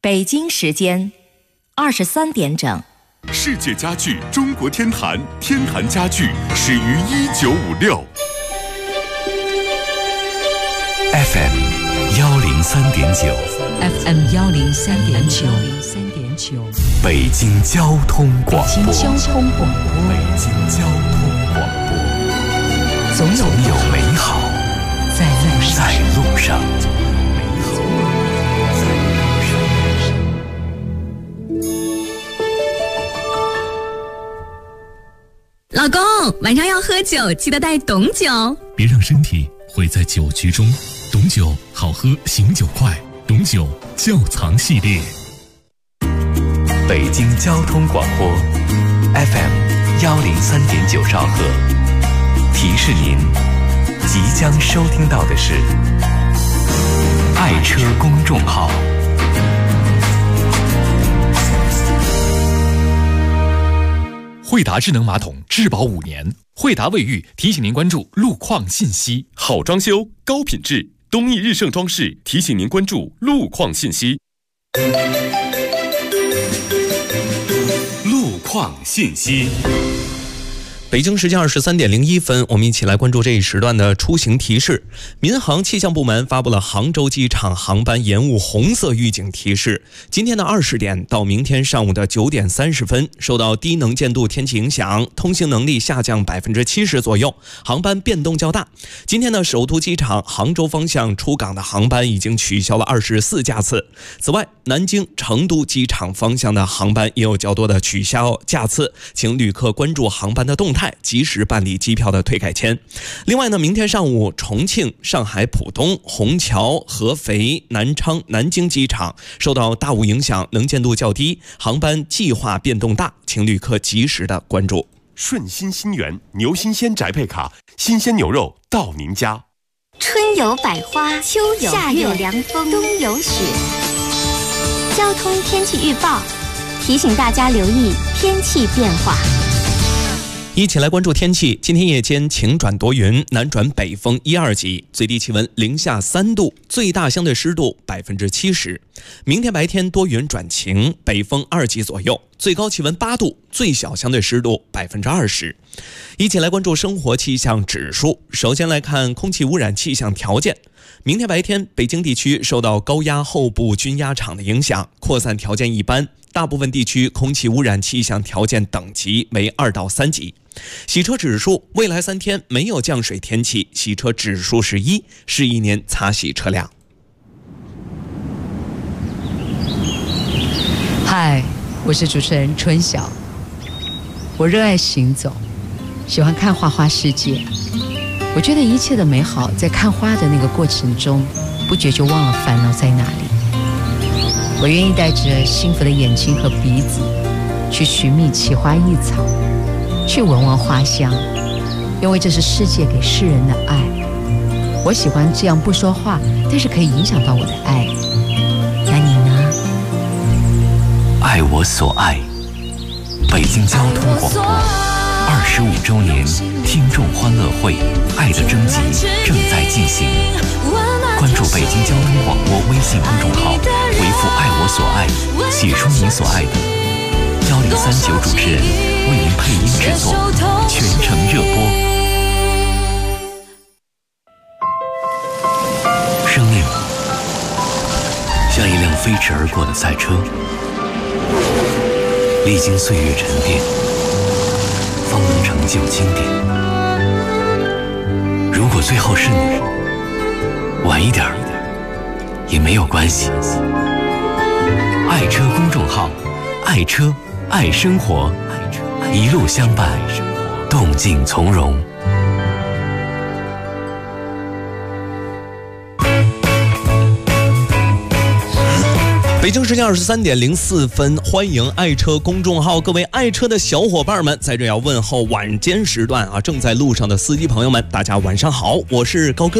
北京时间23点整。 世界家具中国天坛，天坛家具始于1956。 FM 103.9 FM 103.9 北京交通广播。 北京交通广播。 北京交通广播。总有美好在路上。 老公，晚上要喝酒，记得带董酒， 别让身体毁在酒局中。董酒好喝，醒酒快。董酒窖藏系列。 北京交通广播 FM 103.9兆赫，提示您即将收听到的是爱车公众号。 惠达智能马桶质保5年，惠达卫浴提醒您关注路况信息。 好装修，高品质，东义日盛装饰提醒您关注路况信息。路况信息。 北京时间23点01分，我们一起来关注这一时段的出行提示。民航气象部门发布了杭州机场航班延误红色预警提示。今天的20点到明天上午的9点30分，受到低能见度天气影响，通行能力下降70%左右，航班变动较大。今天的首都机场杭州方向出港的航班已经取消了24架次。此外，南京、成都机场方向的航班也有较多的取消架次，请旅客关注航班的动态，及时办理机票的退改签。另外呢，明天上午重庆、上海浦东、虹桥、合肥、南昌、南京机场受到大雾影响，能见度较低，航班计划变动大，请旅客及时的关注。 顺心新源牛新鲜宅配卡，新鲜牛肉到您家。 春有百花，秋有夏有凉风，冬有雪。交通天气预报提醒大家留意天气变化。 一起来关注天气。今天夜间晴转多云，南转北风1、2级，最低气温零下3度，最大相对湿度70%。明天白天多云转晴，北风2级左右，最高气温8度，最小相对湿度20%。一起来关注生活气象指数。首先来看空气污染气象条件。明天白天，北京地区受到高压后部均压场的影响，扩散条件一般，大部分地区空气污染气象条件等级为2到3级。洗车指数，未来3天没有降水天气，洗车指数是1，是一年擦洗车辆。 嗨，我是主持人春晓。我热爱行走，喜欢看花花世界。我觉得一切的美好在看花的那个过程中，不觉就忘了烦恼在哪里。我愿意带着幸福的眼睛和鼻子，去寻觅奇花异草，去闻闻花香，因为这是世界给世人的爱。我喜欢这样不说话，但是可以影响到我的爱。那你呢？ 爱我所爱，北京交通广播25周年听众欢乐会爱的征集正在进行，关注北京交通广播微信公众号，回复爱我所爱，写出你所爱的，1039主持人为您配音制作，全程热播。生命像一辆飞驰而过的赛车，历经岁月沉淀，方能成就经典。如果最后是你，晚一点也没有关系。爱车公众号，爱车爱生活，一路相伴，动静从容。 北京时间23点04分，欢迎爱车公众号各位爱车的小伙伴们，在这要问候晚间时段正在路上的司机朋友们，大家晚上好，我是高哥。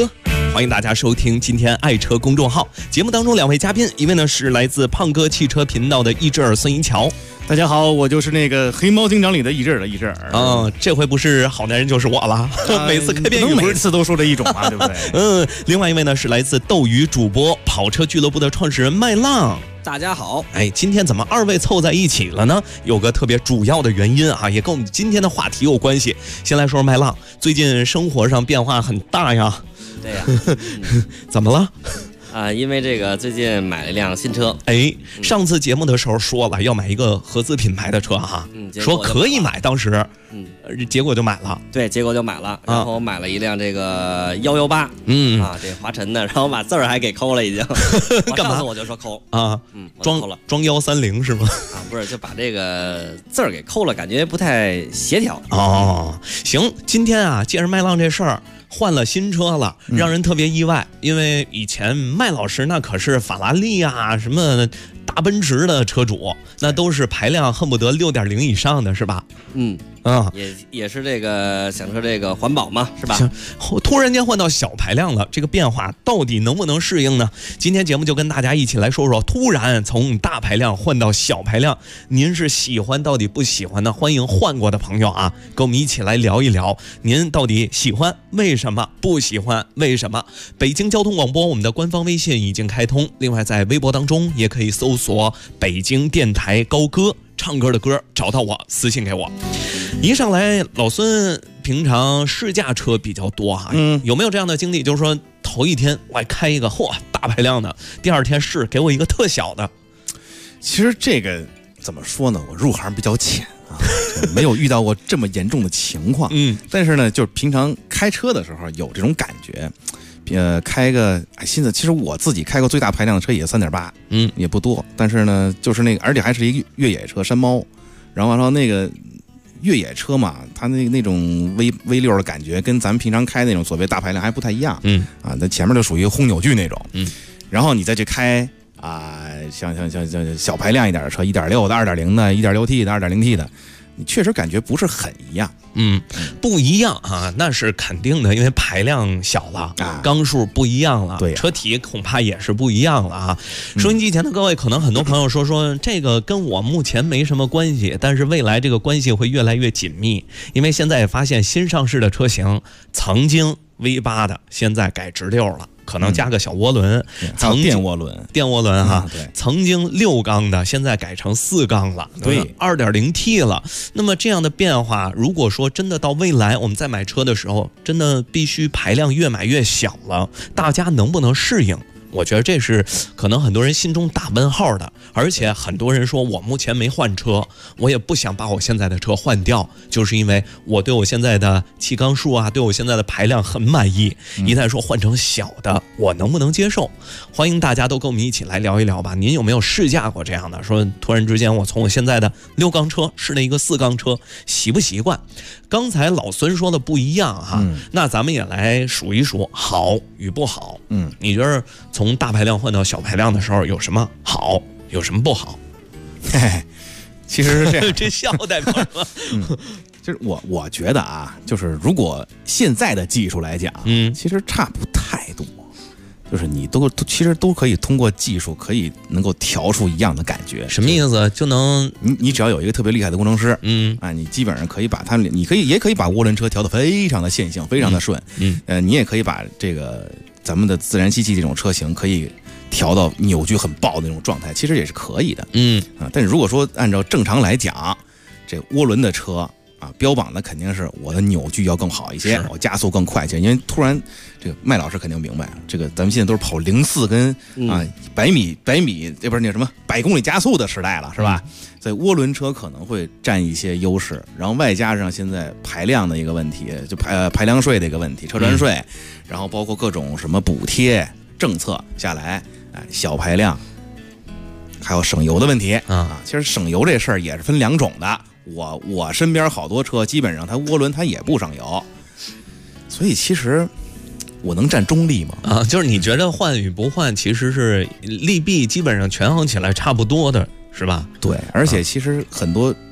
欢迎大家收听今天爱车公众号节目当中2位嘉宾，一位呢是来自胖哥汽车频道的易志尔孙一桥。 大家好，我就是那个黑猫警长里的易志尔的易志尔。 这回不是好男人就是我了，每次开篇语每次都说这一种嘛，对不对？ 另外一位呢是来自斗鱼主播跑车俱乐部的创始人麦浪。 大家好， 今天怎么2位凑在一起了呢？有个特别主要的原因啊，也跟我们今天的话题有关系。先来说麦浪，最近生活上变化很大呀。 对呀， 怎么了？ 因为这个最近买了一辆新车。 上次节目的时候说了要买一个合资品牌的车哈，说可以买，当时，结果就买了。 对，结果就买了，然后买了一辆这个118，这华晨的，然后把字儿还给抠了已经。 干嘛？ 上次我就说抠啊，装130是吗？ 不是，就把这个字儿给抠了，感觉不太协调。 行，今天啊，借着麦浪这事儿。换了新车了，让人特别意外，因为以前麦老师那可是法拉利啊，什么大奔驰的车主，那都是排量恨不得6.0以上的，是吧？ 也是这个想说这个环保嘛，是吧？ 突然间换到小排量了，这个变化到底能不能适应呢？今天节目就跟大家一起来说说，突然从大排量换到小排量，您是喜欢到底不喜欢呢？欢迎换过的朋友啊，跟我们一起来聊一聊，您到底喜欢为什么，不喜欢为什么？北京交通广播我们的官方微信已经开通，另外在微博当中也可以搜索北京电台高歌。唱歌的歌找到我，私信给我。一上来，老孙平常试驾车比较多哈，有没有这样的经历？就是说头一天我还开一个大排量的，第2天试给我一个特小的。 其实这个怎么说呢？我入行比较浅啊，没有遇到过这么严重的情况。但是呢，就是平常开车的时候有这种感觉。开个现在其实我自己开过最大排量的车也3.8，也不多，但是呢，就是那个，而且还是一个越野车山猫，然后那个越野车嘛，它那种 V6的感觉跟咱们平常开那种所谓大排量还不太一样，那前面就属于轰扭矩那种，然后你再去开像小排量一点的车，1.6的、2.0的、1.6T 的、2.0T 的。你确实感觉不是很一样， 不一样啊，那是肯定的，因为排量小了，缸数不一样了，对，车体恐怕也是不一样了啊。收音机前的各位，可能很多朋友说这个跟我目前没什么关系，但是未来这个关系会越来越紧密，因为现在也发现新上市的车型，曾经 V8 的现在改直6了。可能加个小涡轮，电涡轮哈，曾经6缸的，现在改成4缸了，对，2.0T 了。那么这样的变化，如果说真的到未来我们在买车的时候，真的必须排量越买越小了，大家能不能适应？我觉得这是可能很多人心中打问号的，而且很多人说我目前没换车，我也不想把我现在的车换掉，就是因为我对我现在的气缸数啊，对我现在的排量很满意，一旦说换成小的，我能不能接受？欢迎大家都跟我们一起来聊一聊吧。您有没有试驾过这样的？说突然之间我从我现在的6缸车试了一个4缸车，习不习惯？刚才老孙说的不一样哈，那咱们也来数一数好与不好。你觉得从大排量换到小排量的时候有什么好，有什么不好？ 其实是这样， 这笑代表什么？ 就是我觉得啊，就是如果现在的技术来讲，其实差不太多。就是你其实都可以通过技术能够调出一样的感觉。 什么意思？就能你只要有一个特别厉害的工程师，你基本上可以把它，也可以把涡轮车调得非常的线性，非常的顺，你也可以把这个咱们的自然吸气这种车型可以调到扭矩很爆的那种状态，其实也是可以的，但是如果说按照正常来讲，这涡轮的车标榜的肯定是我的扭矩要更好一些，我加速更快一些，因为突然这个麦老师肯定明白，这个咱们现在都是跑04跟100米这不是那什么100公里加速的时代了，是吧？所以涡轮车可能会占一些优势，然后外加上现在排量的一个问题，就排量税的一个问题，车船税，然后包括各种什么补贴政策下来，小排量还有省油的问题其实省油这事儿也是分2种的。我身边好多车基本上它涡轮它也不省油，所以其实我能站中立吗？ 就是你觉得换与不换其实是利弊基本上权衡起来差不多的，是吧？ 对，而且其实很多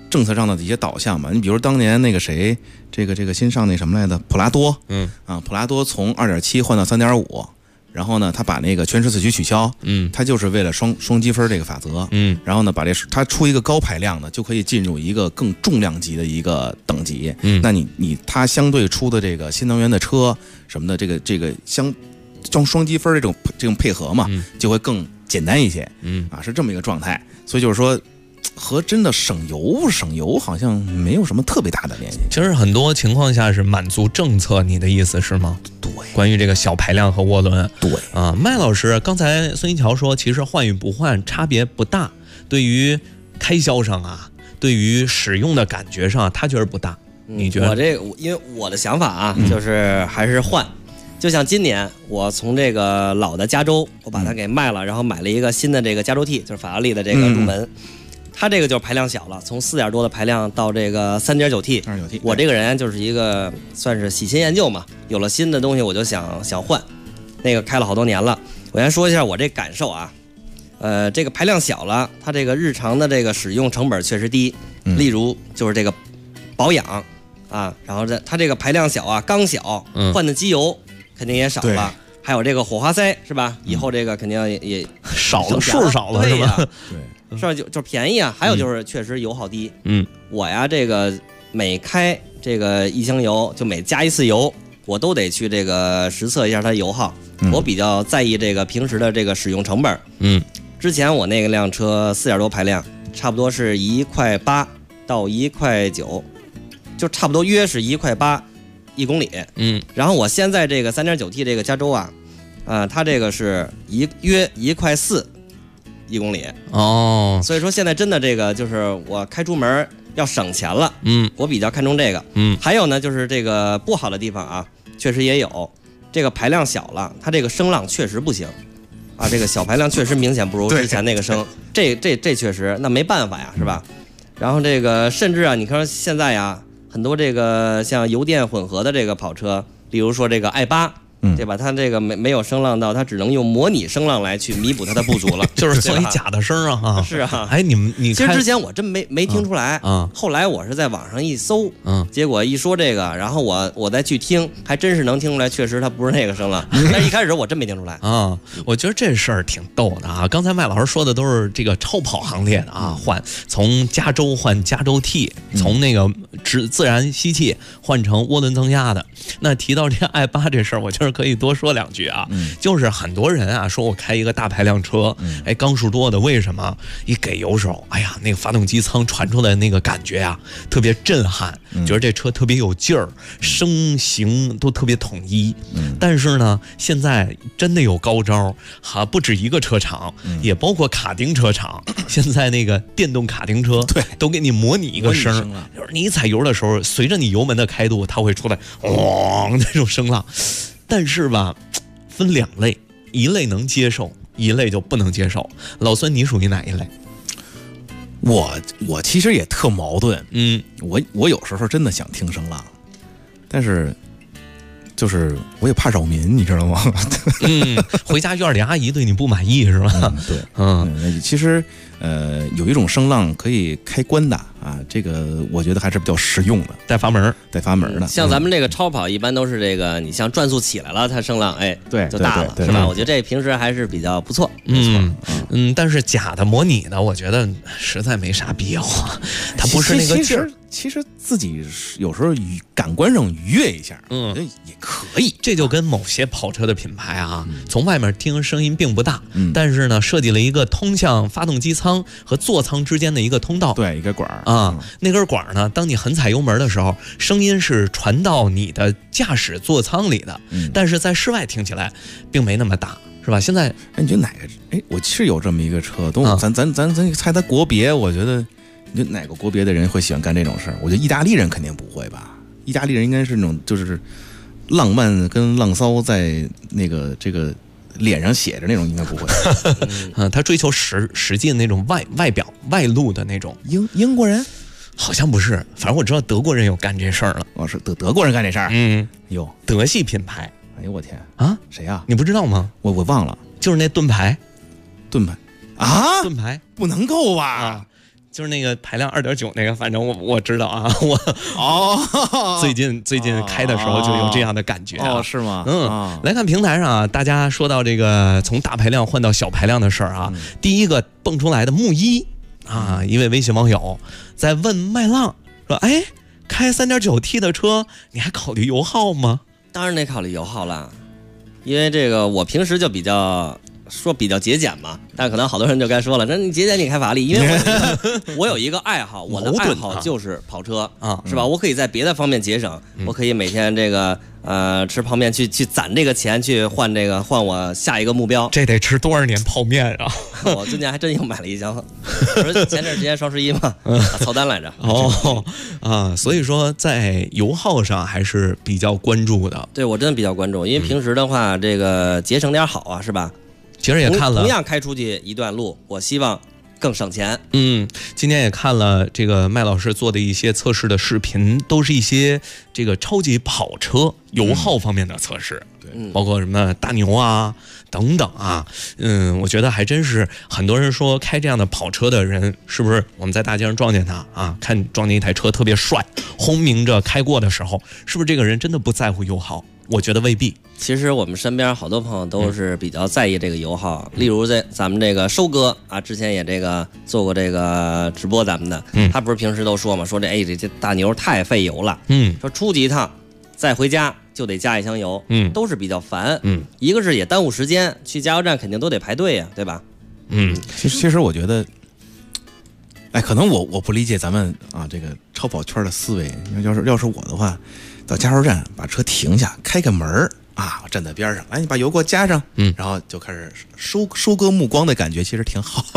政策上的一些导向嘛。你比如当年那个谁，这个新上那什么来的普拉多，普拉多从2.7换到3.5。然后呢，他把那个全时四驱取消，他就是为了双积分这个法则，然后呢，把他出一个高排量的，就可以进入一个更重量级的一个等级。那他相对出的这个新能源的车什么的，这个双积分这种配合嘛，就会更简单一些，是这么一个状态。所以就是说，和真的省油好像没有什么特别大的联系。 其实很多情况下是满足政策，你的意思是吗？ 对， 关于这个小排量和涡轮， 对啊，麦老师刚才孙一桥说，其实换与不换差别不大，对于开销上啊，对于使用的感觉上，他觉得不大。你觉得？ 因为我的想法啊，就是还是换。就像今年我从这个老的加州，我把它给卖了，然后买了一个新的这个加州 T， 就是法拉利的这个入门。它这个就是排量小了，从4点多的排量到这个3.9T。我这个人就是一个算是喜新厌旧嘛，有了新的东西我就想换。那个开了好多年了，我先说一下我这感受啊。这个排量小了，它这个日常的这个使用成本确实低。例如就是这个保养啊，然后它这个排量小啊，缸小，换的机油肯定也少了。还有这个火花塞是吧？以后这个肯定也少了，数少了是吧？ 对，是吧？就便宜啊。还有就是确实油耗低。我呀这个每开这个1箱油，就每加一次油，我都得去这个实测一下它油耗。我比较在意这个平时的这个使用成本。之前我那个辆车4点多排量，差不多是1.8块到1.9块，就差不多约是1.8块1公里。然后我现在这个3.9T 这个加州啊，它这个是约1.4块1公里。所以说现在真的这个就是我开出门要省钱了。我比较看重这个。还有呢，就是这个不好的地方啊，确实也有。这个排量小了，它这个声浪确实不行啊，这个小排量确实明显不如之前那个声。这确实，那没办法呀，是吧？然后这个甚至啊，你看现在呀，很多这个像油电混合的这个跑车，比如说这个i8。对吧？它这个没有声浪到，它只能用模拟声浪来去弥补它的不足了， 就是做一假的声啊！ 是啊， 哎，你其实之前我真没听出来啊，后来我是在网上一搜，结果一说这个，然后我再去听，还真是能听出来，确实它不是那个声浪。但是一开始我真没听出来啊。我觉得这事儿挺逗的啊！刚才麦老师说的都是这个超跑行列的啊，从加州换加州 T， 从那个自然吸气换成涡轮增压的。那提到这个i8这事儿，我觉得可以多说两句啊。就是很多人啊说我开一个大排量车，哎，缸数多的，为什么？一给油手，哎呀，那个发动机舱传出来的那个感觉啊，特别震撼，觉得这车特别有劲儿，声形都特别统一。但是呢，现在真的有高招，不止一个车厂，也包括卡丁车厂，现在那个电动卡丁车都给你模拟一个声，就是你踩油的时候，随着你油门的开度，它会出来嗡那种声浪。但是吧，分两类，一类能接受，一类就不能接受。老孙，你属于哪一类？ 我其实也特矛盾。我有时候真的想听声浪，但是就是我也怕扰民，你知道吗？ 回家院里阿姨对你不满意是吧？ 对，其实有一种声浪可以开关的啊，这个我觉得还是比较实用的， 带阀门的。 像咱们这个超跑一般都是这个，你像转速起来了，它声浪就大了，是吧？我觉得这平时还是比较不错。 但是假的模拟的，我觉得实在没啥必要啊，它不是那个劲儿。 其实自己有时候感官上愉悦一下，也可以。 这就跟某些跑车的品牌啊，从外面听声音并不大，但是呢，设计了一个通向发动机舱和座舱之间的一个通道， 对，一个管啊，那根管呢，当你狠踩油门的时候，声音是传到你的驾驶座舱里的，但是在室外听起来并没那么大。是吧？现在， 你觉得哪个？我是有这么一个车，咱猜它国别，我觉得，你哪个国别的人会喜欢干这种事儿？我觉得意大利人肯定不会吧？意大利人应该是那种就是浪漫跟浪骚在那个这个脸上写着那种，应该不会。 他追求实际的那种外表外露的那种。 英国人好像不是，反正我知道德国人有干这事儿了。 是德国人干这事儿。有德系品牌。 哎呦我天啊！ 谁呀？ 你不知道吗？ 我忘了， 就是那盾牌啊， 盾牌不能够吧？ 就是那个排量2.9那个，反正我知道啊，最近开的时候就有这样的感觉啊， 是吗？ 来看平台上啊，大家说到这个从大排量换到小排量的事儿啊，第一个蹦出来的木一啊，一位微信网友在问麦浪说：“哎，开3.9T 的车，你还考虑油耗吗？” 当然得考虑油耗啦，因为这个我平时就比较节俭嘛，但可能好多人就该说了，那你节俭你开法拉利，因为我有一个爱好，我的爱好就是跑车啊，是吧？我可以在别的方面节省，我可以每天这个吃泡面去攒这个钱去换我下一个目标。 这得吃多少年泡面啊？ 我最近还真又买了一箱，不是前段时间双11嘛，凑单来着。 所以说在油耗上还是比较关注的。 对，我真的比较关注，因为平时的话，这个节省点好啊，是吧？ 其实也看了， 同样开出去一段路，我希望更省钱。 今天也看了这个麦老师做的一些测试的视频，都是一些这个超级跑车油耗方面的测试，包括什么大牛啊等等啊。我觉得还真是很多人说开这样的跑车的人，是不是我们在大街上撞见他啊，看撞见一台车特别帅，轰鸣着开过的时候，是不是这个人真的不在乎油耗？我觉得未必。 其实我们身边好多朋友都是比较在意这个油耗，例如在咱们这个收哥啊，之前也这个做过这个直播咱们的，他不是平时都说嘛，说这大牛太费油了，说出去一趟再回家就得加一箱油，都是比较烦，一个是也耽误时间，去加油站肯定都得排队呀，对吧？ 其实我觉得，可能我不理解咱们啊这个超跑圈的思维。要是我的话，到加油站把车停下，开个门啊，我站在边上，来你把油给我加上，然后就开始收割目光的感觉，其实挺好。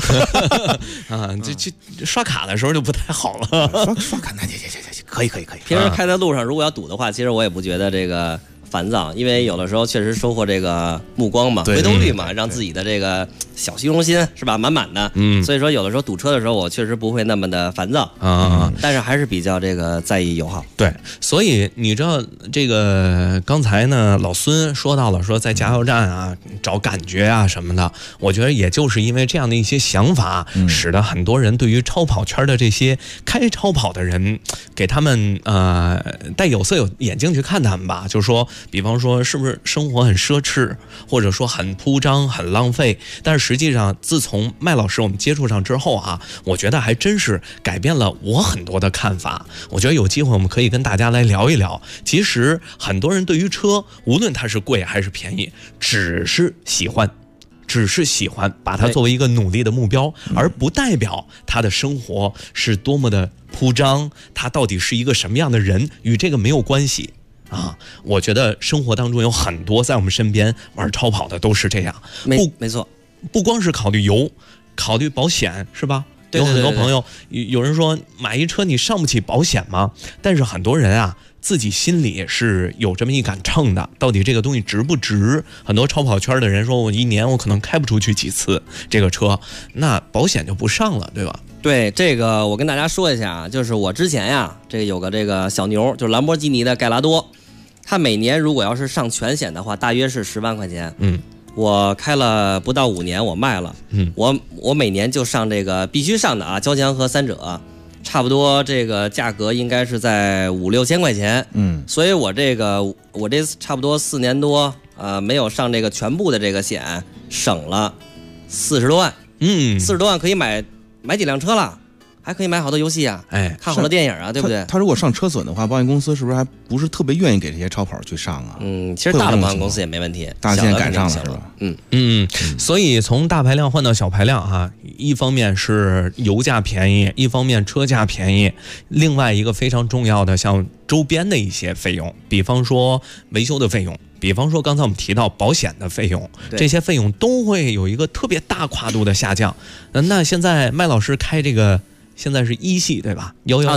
这刷卡的时候就不太好了。 刷卡那可以。 平时开在路上，如果要堵的话，其实我也不觉得这个烦躁，因为有的时候确实收获这个目光嘛，回头率嘛，让自己的这个小虚荣心是吧满满的。所以说有的时候堵车的时候，我确实不会那么的烦躁但是还是比较这个在意油耗。 对，所以你知道这个刚才呢，老孙说到了说在加油站啊找感觉啊什么的，我觉得也就是因为这样的一些想法，使得很多人对于超跑圈的这些开超跑的人，给他们戴有色眼镜去看他们吧，就是说。比方说是不是生活很奢侈，或者说很铺张很浪费，但是实际上自从麦老师我们接触上之后啊，我觉得还真是改变了我很多的看法。我觉得有机会我们可以跟大家来聊一聊，其实很多人对于车无论它是贵还是便宜，只是喜欢把它作为一个努力的目标，而不代表他的生活是多么的铺张，他到底是一个什么样的人，与这个没有关系我觉得生活当中有很多在我们身边玩超跑的都是这样， 没错， 不光是考虑油，考虑保险是吧？有很多朋友有人说买一车你上不起保险吗？但是很多人啊自己心里是有这么一杆秤的，到底这个东西值不值？很多超跑圈的人说我一年我可能开不出去几次这个车，那保险就不上了，对吧？ 对，这个我跟大家说一下啊，就是我之前呀，这个有个这个小牛，就是兰博基尼的盖拉多，它每年如果要是上全险的话，大约是10万块钱。我开了不到5年，我卖了。我每年就上这个必须上的啊，交强和3者，差不多这个价格应该是在5-6千块钱。所以我这差不多4年多没有上这个全部的这个险，省了40多万。40多万可以买几辆车了。还可以买好多游戏啊，看好多电影啊，对不对？ 他如果上车损的话，保险公司是不是还不是特别愿意给这些超跑去上啊？ 其实大的保险公司也没问题， 大现在赶上了是吧？ 所以从大排量换到小排量一方面是油价便宜，一方面车价便宜，另外一个非常重要的像周边的一些费用，比方说维修的费用。比方说刚才我们提到保险的费用，这些费用都会有一个特别大跨度的下降。那现在麦老师开这个现在是1系对吧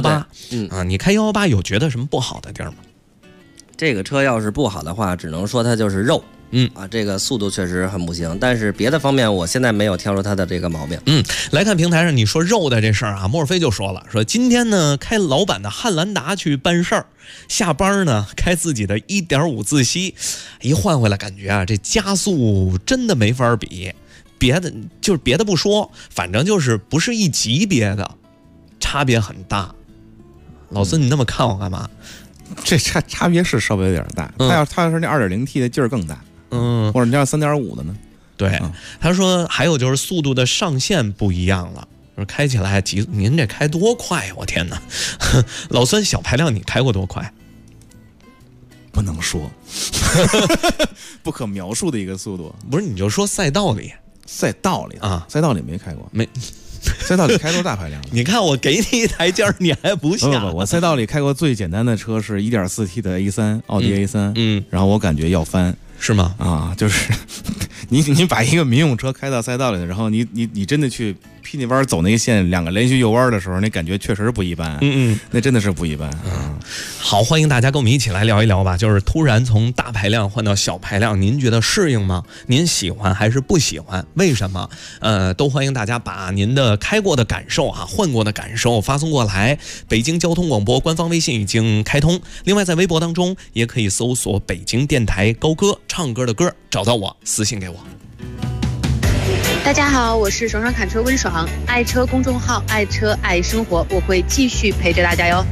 ？118，你开118有觉得什么不好的地儿吗？ 这个车要是不好的话，只能说它就是肉。这个速度确实很不行，但是别的方面我现在没有挑出它的这个毛病。 来看平台上你说肉的这事儿莫尔菲就说了，说今天呢开老板的汉兰达去办事儿，下班呢开自己的1.5自吸，一换回来感觉这加速真的没法比，别的不说，反正就是不是一级别的。 差别很大。老孙，你那么看我干嘛？ 这差别是稍微有点大。他要是那 2.0T 的劲儿更大，或者你要3.5的呢？ 对，他说还有就是速度的上限不一样了，就是开起来您这开多快呀？我天哪！老孙小排量你开过多快？ 不能说，不可描述的一个速度。 不是，你就说赛道里啊，赛道里没开过， 没。 赛道里开多大排量？ 你看我给你一台阶儿，你还不下？ 不，我赛道里开过最简单的车是 1.4T 的 A3，奥迪 A3，然后我感觉要翻， 是吗？ 啊，就是你把一个民用车开到赛道里，然后你真的去劈那弯走那个线，2个连续右弯的时候，那感觉确实不一般。那真的是不一般。 好，欢迎大家跟我们一起来聊一聊吧。就是突然从大排量换到小排量，您觉得适应吗？您喜欢还是不喜欢？为什么？都欢迎大家把您的开过的感受啊，换过的感受发送过来。北京交通广播官方微信已经开通，另外在微博当中也可以搜索北京电台高歌，唱歌的歌，找到我私信给我。 大家好，我是爽爽侃车温爽，爱车公众号爱车爱生活，我会继续陪着大家哟。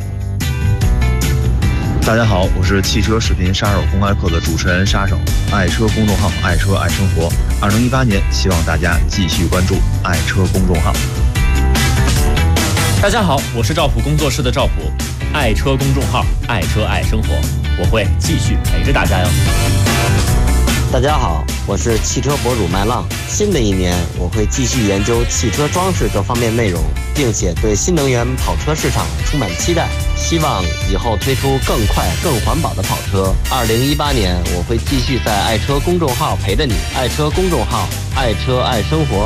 大家好，我是汽车视频杀手公开课的主持人杀手，爱车公众号爱车爱生活。2018年，希望大家继续关注爱车公众号。 大家好，我是赵普工作室的赵普，爱车公众号爱车爱生活，我会继续陪着大家哟。 大家好，我是汽车博主麦浪。新的一年，我会继续研究汽车装饰这方面内容，并且对新能源跑车市场充满期待，希望以后推出更快、更环保的跑车。2018年，我会继续在爱车公众号陪着你，爱车公众号，爱车爱生活。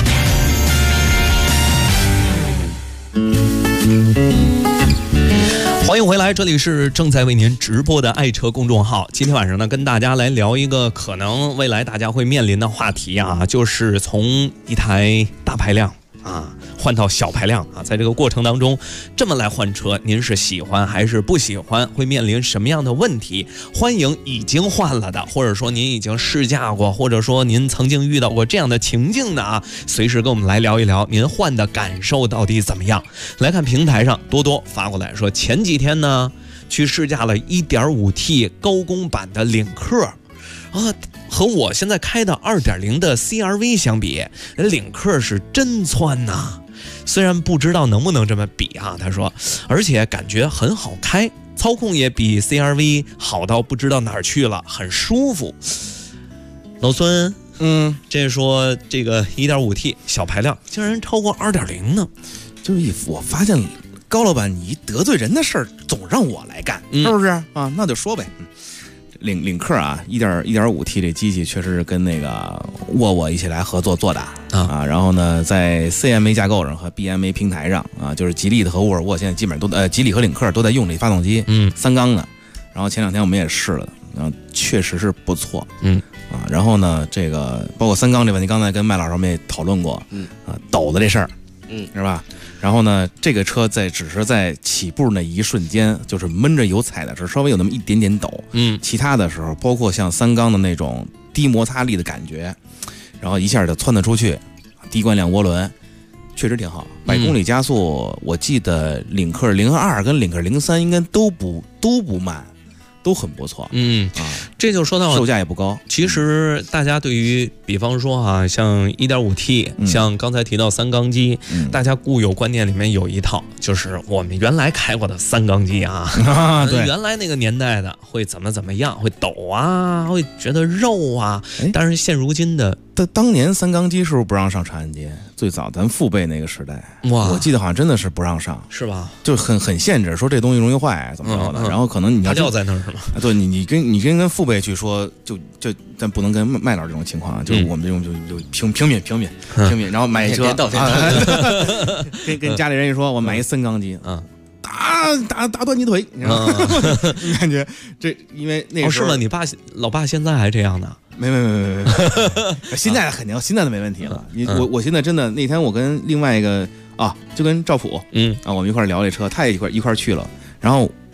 欢迎回来，这里是正在为您直播的爱车公众号。今天晚上呢，跟大家来聊一个可能未来大家会面临的话题啊，就是从一台大排量换到小排量啊，在这个过程当中，这么来换车，您是喜欢还是不喜欢？会面临什么样的问题？欢迎已经换了的，或者说您已经试驾过，或者说您曾经遇到过这样的情境的啊，随时跟我们来聊一聊您换的感受到底怎么样。来看平台上多多发过来说，前几天呢去试驾了 1.5T 高功版的领克和我现在开的 2.0 的 CR-V 相比，领克是真窜呐。虽然不知道能不能这么比啊，他说，而且感觉很好开，操控也比 CR-V 好到不知道哪儿去了，很舒服。老孙，这说这个 1.5T 小排量竟然超过 2.0 呢， 就是我发现高老板你得罪人的事儿总让我来干，是不是啊？那就说呗。领克啊，1.5T 这机器确实是跟那个沃沃一起来合作做的啊。然后呢，在 CMA 架构上和 BMA 平台上啊，就是吉利的和沃尔沃现在基本上都吉利和领克都在用这发动机，3缸的。然后前2天我们也试了，然后确实是不错，然后呢，这个包括3缸这问题，刚才跟麦老师我们也讨论过，抖的这事儿，是吧？然后呢，这个车只是在起步那一瞬间，就是闷着油踩的时候，稍微有那么一点点抖，其他的时候，包括像3缸的那种低摩擦力的感觉，然后一下就窜得出去，低惯量涡轮，确实挺好。100公里加速，我记得领克02跟领克03应该都不慢。都很不错， 这就说到售价也不高。 其实大家对于比方说像 1.5T，像刚才提到3缸机，大家固有观念里面有一套，就是我们原来开过的3缸机对， 原来那个年代的会怎么样，会抖啊，会觉得肉啊，但是现如今的， 当年3缸机是不是不让上长安街？最早咱父辈那个时代，我记得好像真的是不让上， 是吧？ 就很限制，说这东西容易坏怎么着的。然后可能你要掉在那儿是吗？ 对，你跟父辈去说，就咱不能跟麦老师这种情况，就是我们这种就平民，然后买一车，跟家里人一说，我买一3缸机，打断你腿，你知道吗？你感觉这因为那个时候是吗？你老爸现在还这样呢？ 没，现在肯定现在的没问题了。我现在真的那天我跟另外一个就跟赵普我们一块聊这车，他也一块去了，然后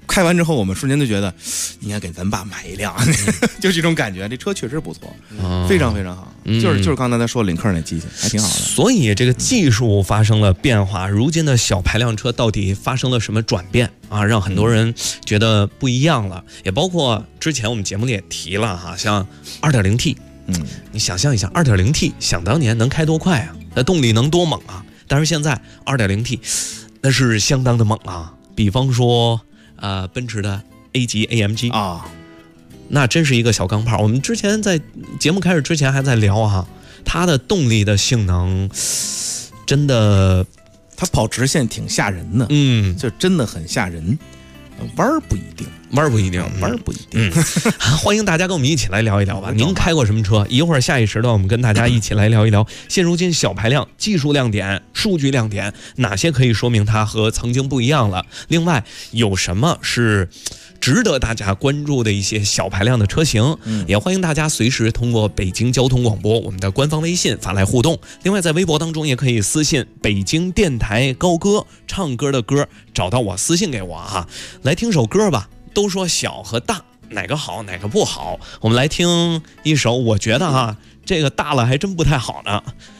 开完之后，我们瞬间就觉得应该给咱爸买一辆，就这种感觉。这车确实不错，非常非常好。就是刚才他说领克那机器还挺好的。 所以这个技术发生了变化，如今的小排量车到底发生了什么转变啊？让很多人觉得不一样了。也包括之前我们节目里也提了哈，像 2.0T， 你想象一下 2.0T， 想当年能开多快啊？那动力能多猛啊？但是现在 2.0T 那是相当的猛啊。比方说奔驰的 A 级 AMG 啊，那真是一个小钢炮。我们之前在节目开始之前还在聊哈，它的动力的性能真的， 它跑直线挺吓人的，就真的很吓人。弯儿不一定， 弯儿不一定， 弯儿不一定。 欢迎大家跟我们一起来聊一聊吧。您开过什么车？一会儿下一时段我们跟大家一起来聊一聊现如今小排量技术亮点、数据亮点，哪些可以说明它和曾经不一样了？另外有什么是值得大家关注的一些小排量的车型，也欢迎大家随时通过北京交通广播我们的官方微信发来互动。另外在微博当中也可以私信北京电台高歌，唱歌的歌，找到我私信给我哈。来听首歌吧，都说小和大哪个好哪个不好，我们来听一首我觉得哈这个大了还真不太好呢，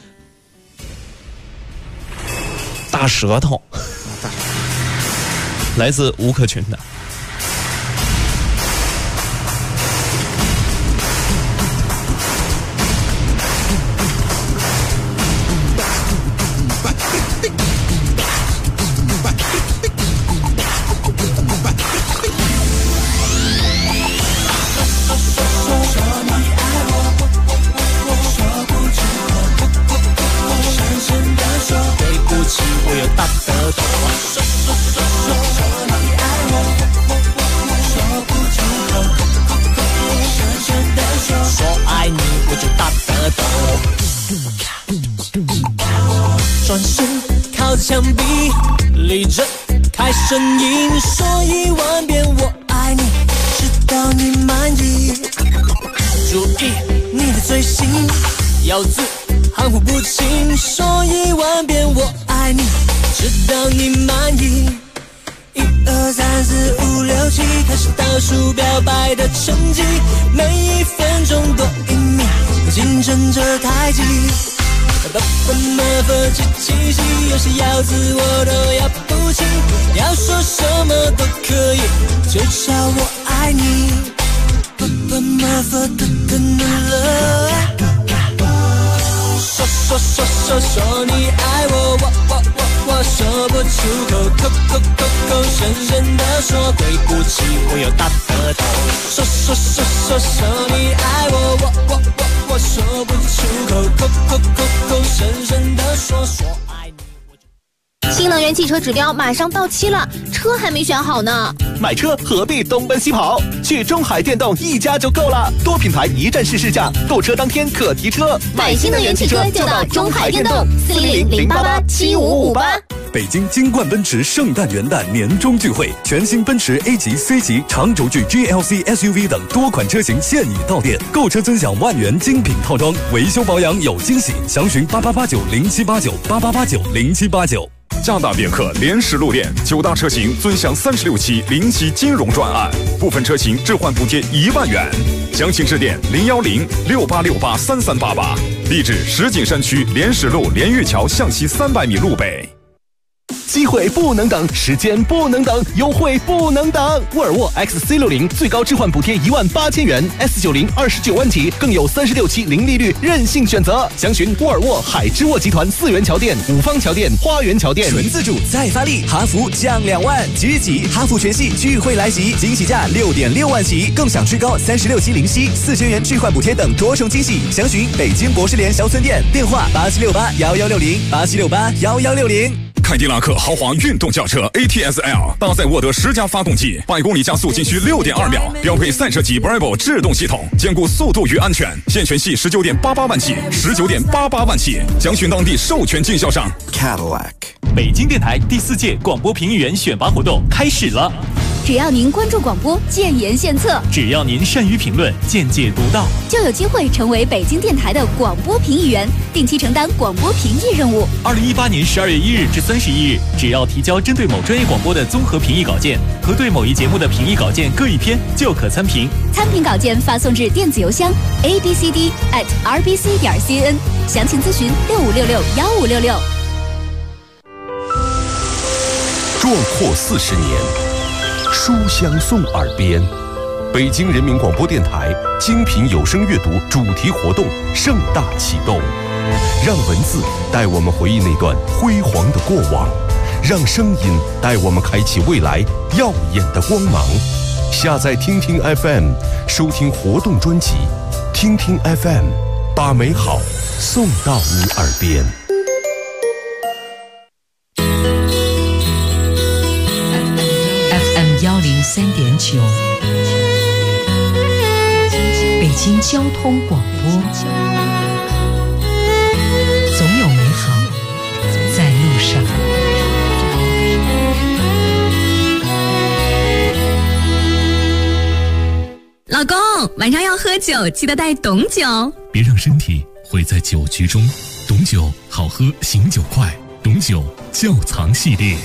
大舌头，来自吴克群的。 转身靠墙壁，立正开声音，说10000遍我爱你，直到你满意。注意你的嘴型，咬字含糊不清，说10000遍我爱你，直到你满意。1、2、3、4、5、6、7，开始倒数表白的成绩，每1分钟多1秒，竞争着太极。有些咬字我都咬不清，要说什么都可以，就叫我爱你。说你爱我，我说不出口，口深深地说，对不起，我有大舌头。说你爱我，我说不出口，口深深地说爱你。 新能源汽车指标马上到期了，车还没选好呢。 买车何必东奔西跑？去中海电动一家就够了，多品牌一站式试驾，购车当天可提车。 买新能源汽车就到中海电动，410-088-7558。 北京金冠奔驰圣诞元旦年终聚会，全新奔驰 A 级、C 级、长轴距 GLC SUV 等多款车型现已到店，购车尊享万元精品套装，维修保养有惊喜，详询8889078988890789。 加大别克联实路店9大车型尊享36期零息金融专案，部分车型置换补贴1万元，详情致电01068683388，地址石景山区联实路连玉桥向西300米路北。 机会不能等，时间不能等，优惠不能等。沃尔沃 XC60 最高置换补贴18000元 ，S90 29万起，更有36期零利率任性选择。详询沃尔沃海之沃集团4元桥店、五方桥店、花园桥店。 纯自主再发力，哈弗降2万，即日起哈弗全系聚会来袭，惊喜价6.6万起，更享最高36期零息、4000元置换补贴等多重惊喜。详询北京博士联销村店，电话8768116087681160。 凯迪拉克豪华运动轿车 ATS-L 搭载沃德10加发动机，100公里加速仅需6.2秒，标配赛车级 Bravo 制动系统，兼顾速度与安全。现全系19.88万起，19.88万起，详询当地授权经销商 Cadillac。北京电台第4届广播评议员选拔活动开始了。 只要您关注广播，建言献策； 只要您善于评论，见解独到， 就有机会成为北京电台的广播评议员，定期承担广播评议任务。 2018年12月1日至31日，只要提交针对某专业广播的综合评议稿件和对某一节目的评议稿件各一篇，就可参评。 参评稿件发送至电子邮箱 abcd@rbc.cn， 详情咨询65661566。 壮阔40年，书香送耳边。北京人民广播电台精品有声阅读主题活动盛大启动，让文字带我们回忆那段辉煌的过往，让声音带我们开启未来耀眼的光芒。下载听听 FM， 收听活动专辑，听听 FM， 把美好送到你耳边。 103.9，北京交通广播，总有美好在路上。 老公，晚上要喝酒，记得带董酒， 别让身体毁在酒局中。董酒好喝，醒酒快。董酒窖藏系列。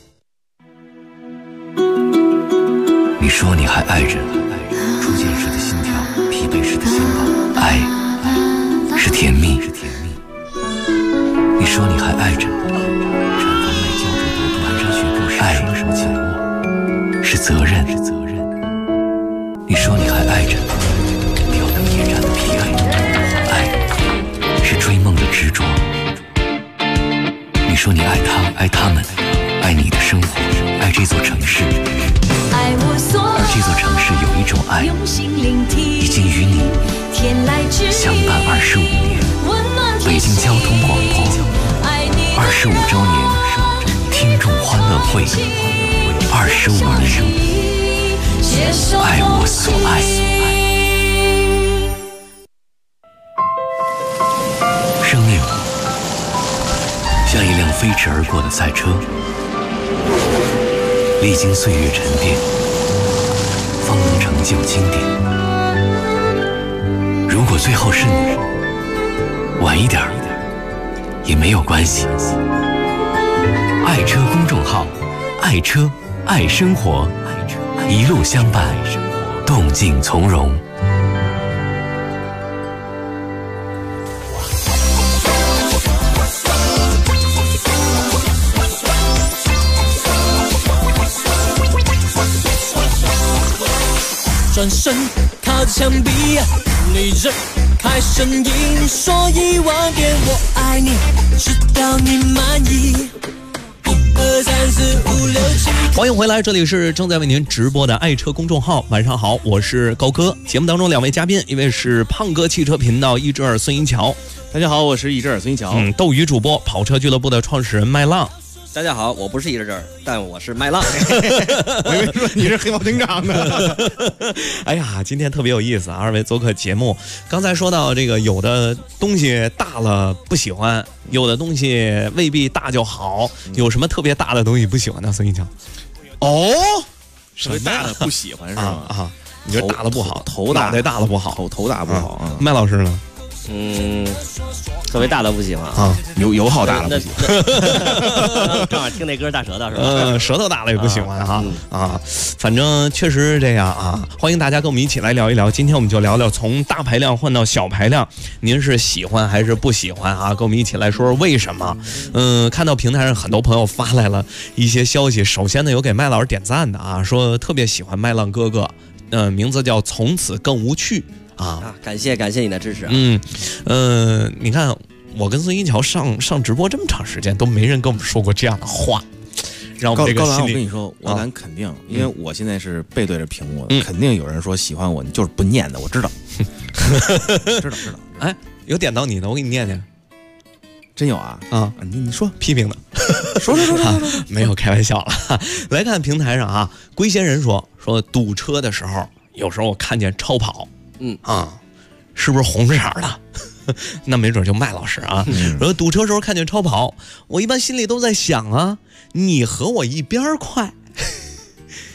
你说你还爱着初见时的心跳，疲惫时的心跳，爱是甜蜜。你说你还爱着产房内胶质毒肽山学步时什么紧握，是责任。你说你还爱着吊灯夜战的疲惫，爱是追梦的执着。你说你爱他，爱他们，爱你的生活，爱这座城市。而这座城市有一种爱，已经与你相伴25年。北京交通广播25周年听众欢乐会，25年，爱我所爱。生命像一辆飞驰而过的赛车，历经岁月沉淀，方能成就经典。如果最后是你，晚一点也没有关系。爱车公众号，爱车爱生活，一路相伴，动静从容。 转身靠着墙壁，你睁开声音，说1万遍我爱你，直到你满意。1、2、3、4、5、6、7。 欢迎回来，这里是正在为您直播的爱车公众号。晚上好，我是高哥。节目当中2位嘉宾，一位是胖哥汽车频道一只耳孙银桥。 大家好，我是一只耳孙银桥。 斗鱼主播，跑车俱乐部的创始人麦浪。 大家好，我不是一只这儿，但我是麦浪。 我以为说你是黑猫警长呢。 哎呀，今天特别有意思，二位做客节目。刚才说到这个，有的东西大了不喜欢，有的东西未必大就好。有什么特别大的东西不喜欢呢？孙一强？ 哦，特别大的不喜欢是吗？ 啊，你觉得大了不好， 头大脑袋大了不好， 头大不好啊。 麦老师呢？ 特别大的不喜欢啊， 油耗大了不喜欢。 正好听那歌大舌头是吧？ 舌头大了也不喜欢哈啊，反正确实是这样啊。欢迎大家跟我们一起来聊一聊，今天我们就聊聊从大排量换到小排量，您是喜欢还是不喜欢啊？跟我们一起来说说为什么。看到平台上很多朋友发来了一些消息，首先呢有给麦老师点赞的啊，说特别喜欢麦浪哥哥，名字叫从此更无趣。 感谢你的支持啊！ 你看我跟孙一桥上直播这么长时间，都没人跟我们说过这样的话，让我们这个心里。 高兰，我跟你说，我敢肯定，因为我现在是背对着屏幕的，肯定有人说喜欢我，你就是不念的，我知道，知道。 哎，有点到你的，我给你念念。 真有啊？你说批评的， 说， 没有开玩笑了。来看平台上啊，龟仙人说堵车的时候，有时候我看见超跑。是不是红色的？那没准就麦老师啊。说堵车时候看见超跑，我一般心里都在想啊，你和我一边快，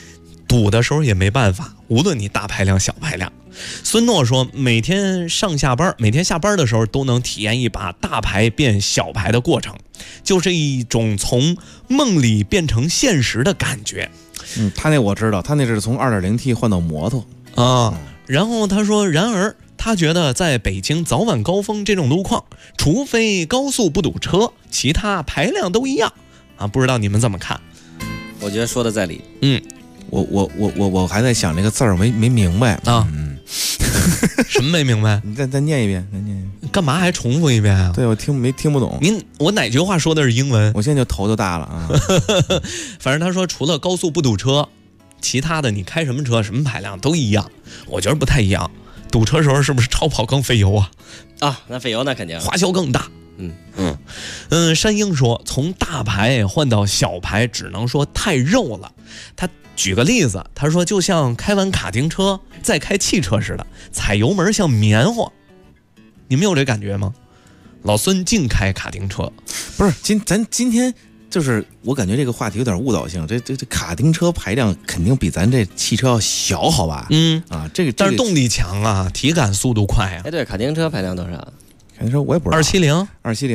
堵的时候也没办法，无论你大排量小排量。孙诺说，每天下班的时候都能体验一把大排变小排的过程，就是一种从梦里变成现实的感觉。 他那我知道，他那是从 2.0T 换到摩托啊。然后他说，然而他觉得在北京早晚高峰这种路况，除非高速不堵车，其他排量都一样啊。不知道你们怎么看？ 我觉得说的在理。 我还在想这个字儿没明白啊。什么没明白？ 你再念一遍， 干嘛还重复一遍啊？ 对，我没听不懂。 我哪句话说的是英文？ 我现在就头就大了啊。 反正他说，除了高速不堵车，其他的你开什么车什么排量都一样。我觉得不太一样。堵车时候是不是超跑更费油啊？ 啊，那费油那肯定花销更大。山鹰说，从大排换到小排，只能说太肉了。他举个例子，他说就像开完卡丁车再开汽车似的，踩油门像棉花。你们有这感觉吗？老孙净开卡丁车。 不是，咱今天就是我感觉这个话题有点误导性。这卡丁车排量肯定比咱这汽车要小，好吧？这个但是动力强啊，体感速度快啊。 对，卡丁车排量多少？ 卡丁车我也不知道。 270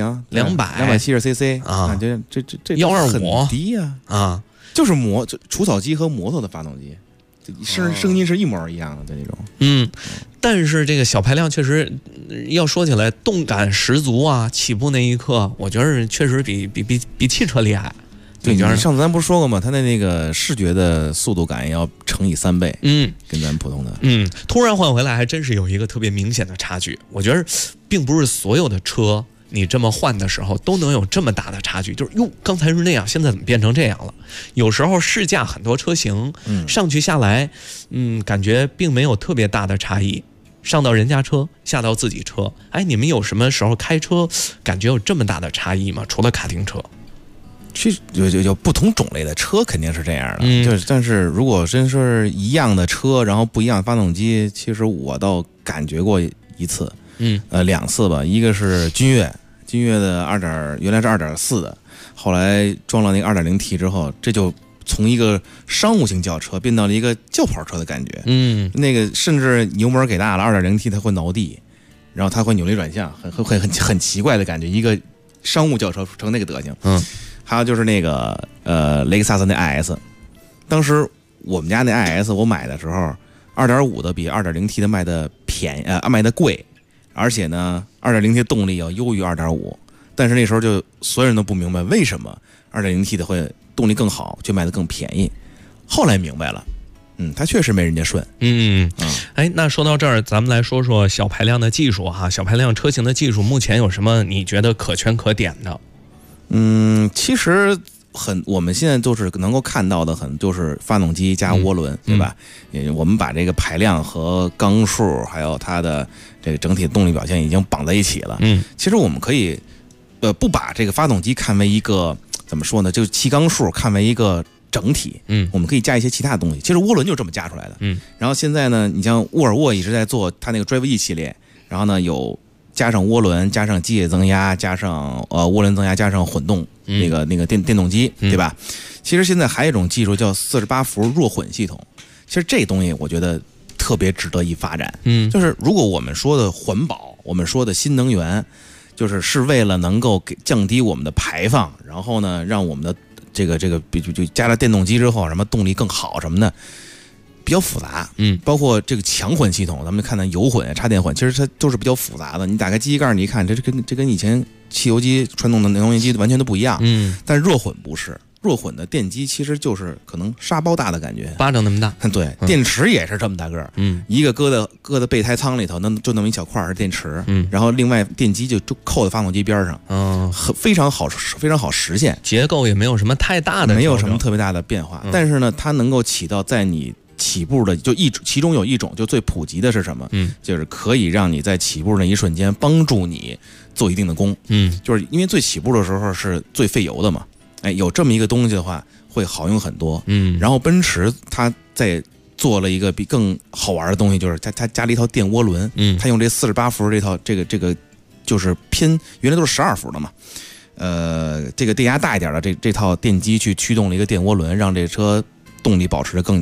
270 270 cc 啊，这 125 很低呀啊。就是除草机和摩托的发动机，声音是一模一样的这种。 但是这个小排量确实要说起来动感十足啊，起步那一刻，我觉得确实比汽车厉害。 对，上次咱不是说过吗？它的那个视觉的速度感也要乘以3倍。跟咱普通的。 突然换回来还真是有一个特别明显的差距。我觉得并不是所有的车你这么换的时候都能有这么大的差距，就是哟，刚才是那样，现在怎么变成这样了？有时候试驾很多车型，上去下来，感觉并没有特别大的差异。上到人家车，下到自己车，哎，你们有什么时候开车感觉有这么大的差异吗？除了卡丁车， 其实有不同种类的车肯定是这样的，但是如果真是一样的车，然后不一样的发动机，其实我倒感觉过一次。2次吧，一个是君越的原来是2.4的，后来装了那个 2.0T 之后，这就从一个商务型轿车变到了一个轿跑车的感觉。那个甚至油门给大了 2.0T 它会挠地，然后它会扭力转向，很奇怪的感觉，一个商务轿车成那个德行。还有就是那个雷克萨斯那 IS， 当时我们家那 IS 我买的时候，2.5的比 2.0T 的卖的卖的贵。而且呢 2.0T 动力要优于 2.5， 但是那时候就所有人都不明白为什么 2.0T 的会动力更好却卖得更便宜。后来明白了，它确实没人家顺。 那说到这儿，咱们来说说小排量的技术哈，小排量车型的技术目前有什么你觉得可圈可点的？ 其实我们现在就是能够看到的就是发动机加涡轮，对吧？我们把这个排量和缸数还有它的这个整体动力表现已经绑在一起了。其实我们可以不把这个发动机看为一个怎么说呢，就是气缸数看为一个整体。我们可以加一些其他的东西。其实涡轮就这么加出来的。然后现在呢，你像沃尔沃一直在做它那个 Drive E 系列，然后呢有加上涡轮，加上机械增压，加上涡轮增压，加上混动那个电动机，对吧？其实现在还有一种技术叫48伏弱混系统。其实这东西我觉得特别值得一发展。就是如果我们说的环保，我们说的新能源，是为了能够降低我们的排放，然后呢让我们的这个就加了电动机之后，什么动力更好什么的。比较复杂，包括这个强混系统，咱们看到油混、插电混，其实它都是比较复杂的。你打开机器盖，你一看，这跟以前汽油机、传统的能源机完全都不一样。但是弱混不是，弱混的电机其实就是可能沙包大的感觉， 巴掌那么大。 对，电池也是这么大个儿，一个搁在备胎舱里头，就那么一小块是电池，然后另外电机就扣在发动机边上，非常好实现， 结构也没有什么太大的， 没有什么特别大的变化，但是呢，它能够起到在你起步的其中有一种就最普及的是什么？就是可以让你在起步那一瞬间帮助你做一定的功。就是因为最起步的时候是最费油的嘛。有这么一个东西的话，会好用很多。然后奔驰它在做了一个比更好玩的东西，就是它加了一套电涡轮。它用这48伏这个就是偏原来都是12伏的嘛。这个电压大一点的这套电机去驱动了一个电涡轮，让这车动力保持的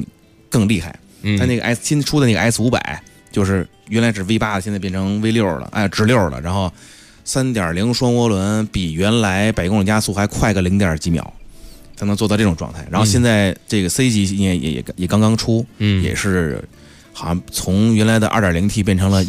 更厉害。它那个新出的那个 S500，就是原来是 V8 的，现在变成 V6 了，直6了，然后3.0双涡轮，比原来100公里加速还快个0.几秒，才能做到这种状态。然后现在这个 C 级也刚刚出，也是好像从原来的 2.0T 变成了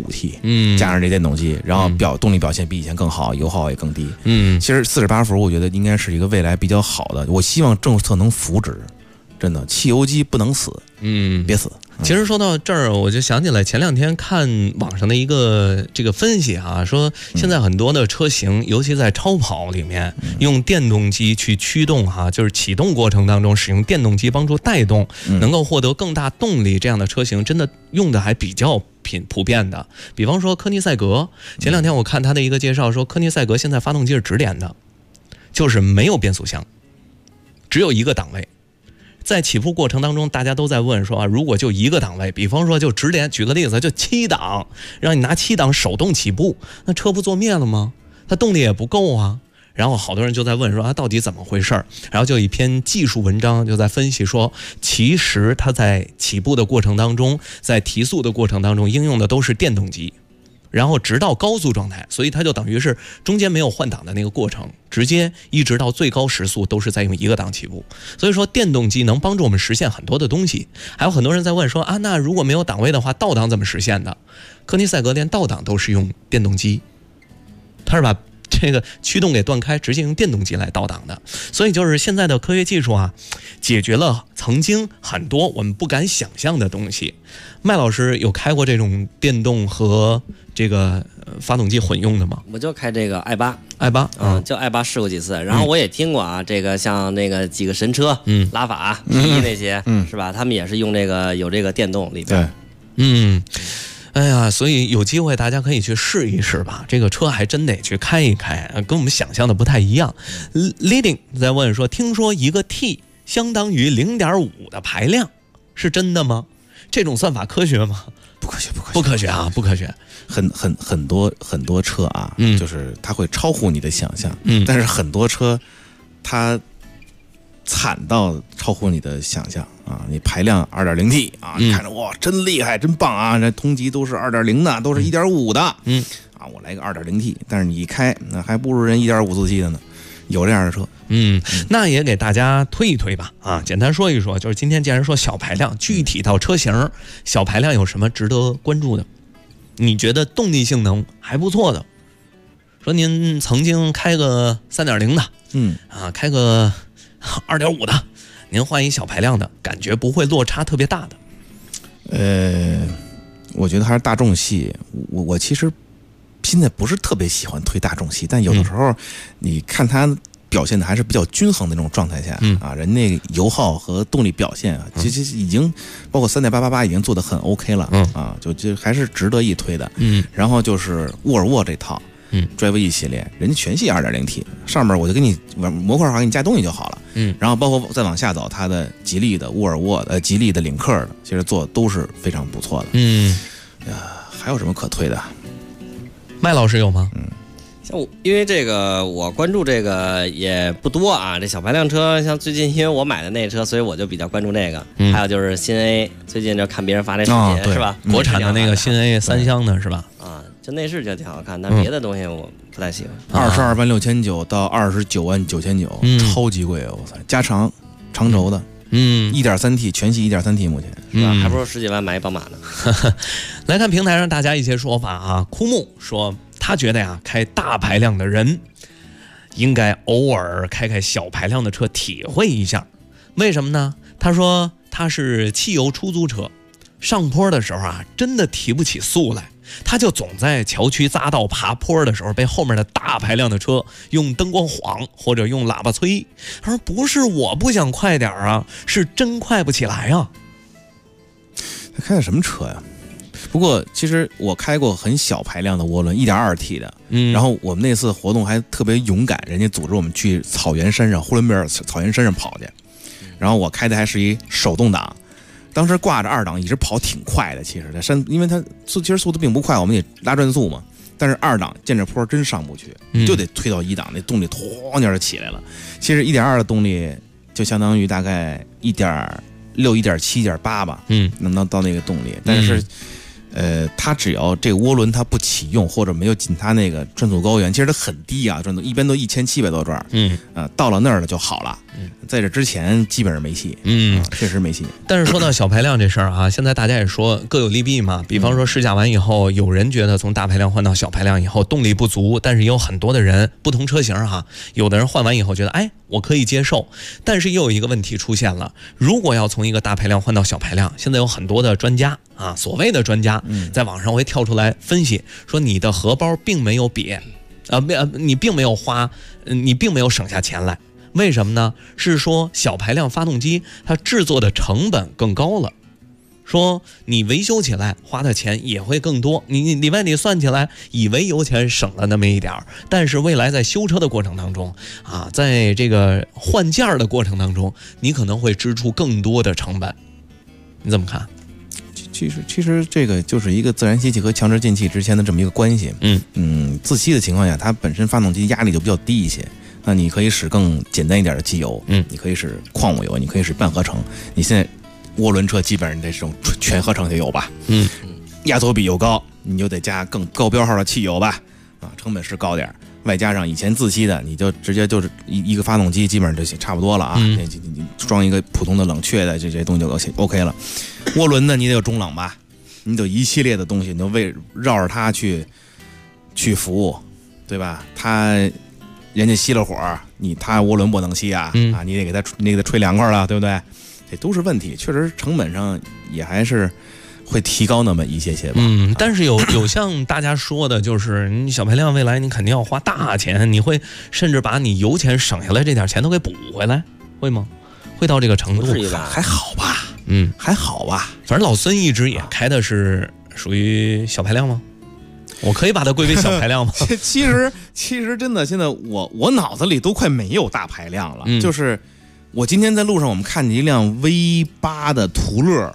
1.5T，加上这电动机，然后动力表现比以前更好，油耗也更低。其实48伏我觉得应该是一个未来比较好的，我希望政策能扶植。真的，汽油机不能死，别死。 其实说到这儿，我就想起来前2天看网上的一个这个分析啊，说现在很多的车型，尤其在超跑里面，用电动机去驱动就是启动过程当中使用电动机帮助带动，能够获得更大动力，这样的车型真的用的还比较普遍的。比方说科尼赛格，前2天我看他的一个介绍说，科尼赛格现在发动机是直连的，就是没有变速箱，只有一个档位。在起步过程当中，大家都在问说如果就一个档位，比方说就直连，举个例子，就7档，让你拿7档手动起步，那车不作灭了吗？它动力也不够啊。然后好多人就在问说到底怎么回事？然后就一篇技术文章就在分析说，其实它在起步的过程当中，在提速的过程当中应用的都是电动机。然后直到高速状态，所以它就等于是中间没有换挡的那个过程，直接一直到最高时速都是在用一个档起步。所以说电动机能帮助我们实现很多的东西。还有很多人在问说那如果没有档位的话，倒档怎么实现的？科尼赛格连倒档都是用电动机，它是把这个驱动给断开，直接用电动机来倒档的。所以就是现在的科学技术解决了曾经很多我们不敢想象的东西。麦老师有开过这种电动和这个发动机混用的吗？ 我就开这个i8，就i8试过几次，然后我也听过这个像那个几个神车，拉法、P1那些，是吧？他们也是用这个有这个电动里边。 哎呀，所以有机会大家可以去试一试吧，这个车还真得去开一开，跟我们想象的不太一样。Leading 在问说，听说一个 T 相当于 0.5 的排量，是真的吗？这种算法科学吗？ 不科学， 不科学啊，不科学。 很多车就是它会超乎你的想象，但是很多车它惨到超乎你的想象你排量 2.0T 你看着哇真厉害真棒这同级都是 2.0 的，都是 1.5 的，我来个 2.0T， 但是你一开那还不如人 1.5 自吸的呢，有这样的车。 那也给大家推一推吧简单说一说，就是今天既然说小排量，具体到车型小排量有什么值得关注的？你觉得动力性能还不错的，说您曾经开个 3.0 的开个 2.5 的，您换一小排量的，感觉不会落差特别大的。 我觉得还是大众系。我其实现在不是特别喜欢推大众系，但有的时候你看它表现的还是比较均衡的那种状态下人那个油耗和动力表现其实已经包括3.888已经做得很 OK 了就还是值得一推的。然后就是沃尔沃这套Drive E 系列，人家全系 2.0T， 上面我就给你模块化给你加东西就好了。然后包括再往下走，它的吉利的、沃尔沃的、吉利的领克的，其实做的都是非常不错的。还有什么可推的？ 麦老师有吗？ 像因为这个我关注这个也不多这小排量车，像最近因为我买的那车，所以我就比较关注那个。还有就是新 A， 最近就看别人发那视频，是吧？ 国产的那个新 A 3厢的是吧？ 就内饰就挺好看，但别的东西我不太喜欢。 22.69万到29.9万，超级贵我操！加长轴的，1.3T 全系 1.3T 目前是吧？还不如10几万买一宝马呢。 来看平台上大家一些说法枯木说他觉得开大排量的人应该偶尔开开小排量的车体会一下。为什么呢？他说他是汽油出租车，上坡的时候真的提不起速来，他就总在桥区匝道爬坡的时候被后面的大排量的车用灯光晃或者用喇叭催。他说不是我不想快点是真快不起来他开的什么车呀？不过其实我开过很小排量的涡轮 1.2T 的，然后我们那次活动还特别勇敢，人家组织我们去草原山上呼伦贝尔草原山上跑去，然后我开的还是一手动挡，当时挂着2档一直跑挺快的。其实在山，因为它其实速度并不快，我们也拉转速嘛，但是2档见着坡真上不去，就得推到1档，那动力突就起来了。其实 1.2 的动力就相当于大概1.6 61.7.8吧，能到那个动力，但是。它只要这个涡轮它不启用或者没有进它那个转速高原，其实它很低啊，转速一般都1700多转，到了那儿了就好了。在这之前基本上没戏，确实没戏。 但是说到小排量这事儿啊，现在大家也说各有利弊嘛。比方说试驾完以后，有人觉得从大排量换到小排量以后动力不足，但是也有很多的人不同车型哈，有的人换完以后觉得哎我可以接受，但是又有一个问题出现了，如果要从一个大排量换到小排量，现在有很多的专家啊，所谓的专家在网上会跳出来分析说你的荷包并没有你并没有花，你并没有省下钱来。为什么呢？是说小排量发动机它制作的成本更高了，说你维修起来花的钱也会更多，你里外里算起来以为油钱省了那么一点儿，但是未来在修车的过程当中啊，在这个换件的过程当中，你可能会支出更多的成本。你怎么看？ 其实这个就是一个自然吸气和强制进气之间的这么一个关系。自吸的情况下，它本身发动机压力就比较低一些，那你可以使更简单一点的机油，你可以使矿物油，你可以使半合成。你现在涡轮车基本上得这种全合成的油吧，压缩比又高，你就得加更高标号的汽油吧，成本是高点，外加上以前自吸的，你就直接就是一个发动机基本上就差不多了啊，你装一个普通的冷却的这些东西就 OK 了。涡轮呢，你得有中冷吧，你得一系列的东西，你就绕着它去服务，对吧？人家熄了火，它涡轮不能熄啊，你得给它吹凉快了，对不对？这都是问题，确实成本上也还是会提高那么一些吧。 但是有像大家说的，就是你小排量未来你肯定要花大钱，你会甚至把你油钱省下来这点钱都给补回来，会吗？会到这个程度？ 还好吧，还好吧。 反正老孙一直也开的是属于小排量吗？我可以把它归为小排量吗？ 其实真的，现在我脑子里都快没有大排量了。就是我今天在路上，我们看见一辆 V8 的途乐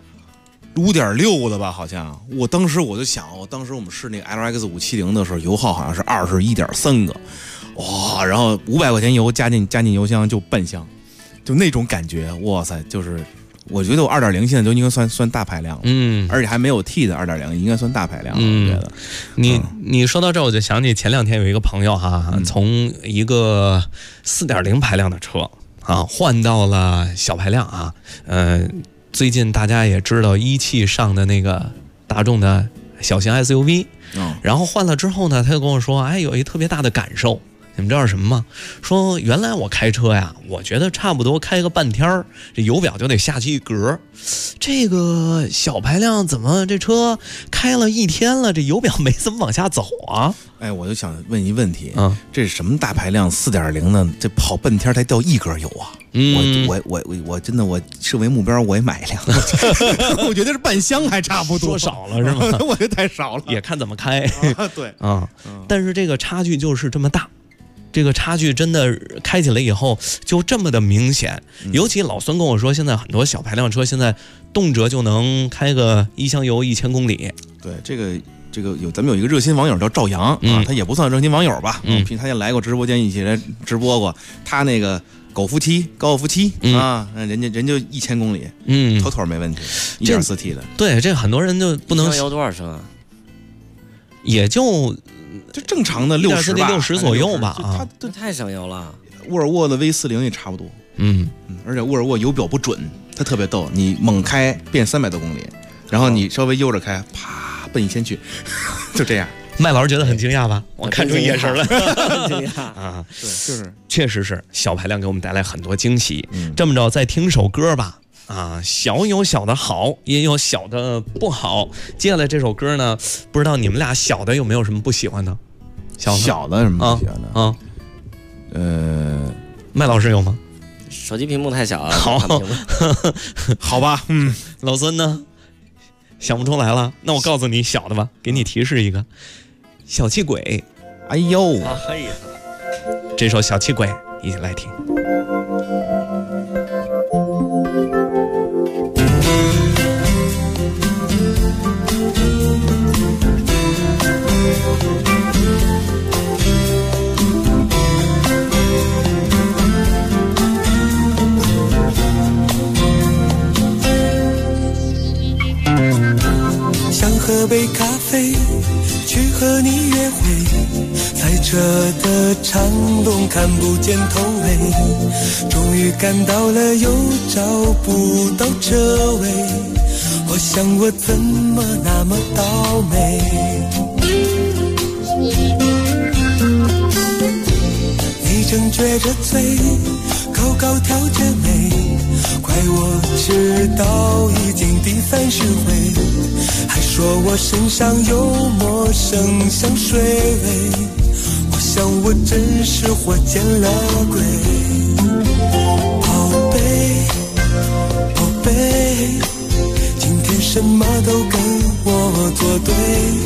，5.6的吧，好像。当时我就想，当时我们试那个 LX570的时候，油耗好像是21.3个，哇！然后500块钱油加进油箱就半箱，就那种感觉，哇塞！就是我觉得我2.0现在就应该算大排量了，而且还没有 T 的2.0应该算大排量了，我觉得。 你说到这儿，我就想起前2天有一个朋友哈，从一个4.0排量的车啊换到了小排量啊，最近大家也知道一汽上的那个大众的小型 SUV，然后换了之后呢，他就跟我说，哎，有一特别大的感受。你们知道是什么吗？说原来我开车呀，我觉得差不多开个半天这油表就得下去一格。这个小排量怎么这车开了1天了，这油表没怎么往下走啊？ 哎，我就想问一问题，这是什么大排量4.0呢？这跑半天才掉1格油啊？我真的我设为目标，我也买一辆。我觉得是半箱还差不多， 说少了是吗？ 我觉得太少了， 也看怎么开。 对但是这个差距就是这么大。这个差距真的开起来以后就这么的明显，尤其老孙跟我说，现在很多小排量车现在动辄就能开个1箱油1000公里。 对，这个咱们有一个热心网友叫赵阳啊，他也不算热心网友吧，他也来过直播间一起来直播过，他那个高尔夫七啊，人家1000公里，妥没问题，1.4T 的。 对，这很多人就不能。 油多少升啊？ 也就正常的60吧 ，60左右吧。 这太省油了。 沃尔沃的 V40也差不多。而且沃尔沃油表不准，它特别逗，你猛开变300多公里，然后你稍微悠着开，啪奔1000去，就这样。 麦老师觉得很惊讶吧？我看出眼神了， 惊讶啊！对，就是确实是小排量给我们带来很多惊喜。这么着，再听首歌吧。小有小的好，也有小的不好。接下来这首歌呢，不知道你们俩小的有没有什么不喜欢的？ 小的什么不喜欢的？麦老师有吗？ 手机屏幕太小了。 好吧， 老孙呢？想不出来了，那我告诉你小的吧，给你提示一个，小气鬼。 哎呦， 这首小气鬼一起来听。 和你约会，塞车的长龙看不见头尾，终于赶到了又找不到车位，我想我怎么那么倒霉。你正撅着嘴高高挑着眉，怪我迟到已经第30回，还说我身上有陌生香水味，我想我真是活见了鬼。宝贝宝贝，今天什么都跟我作对，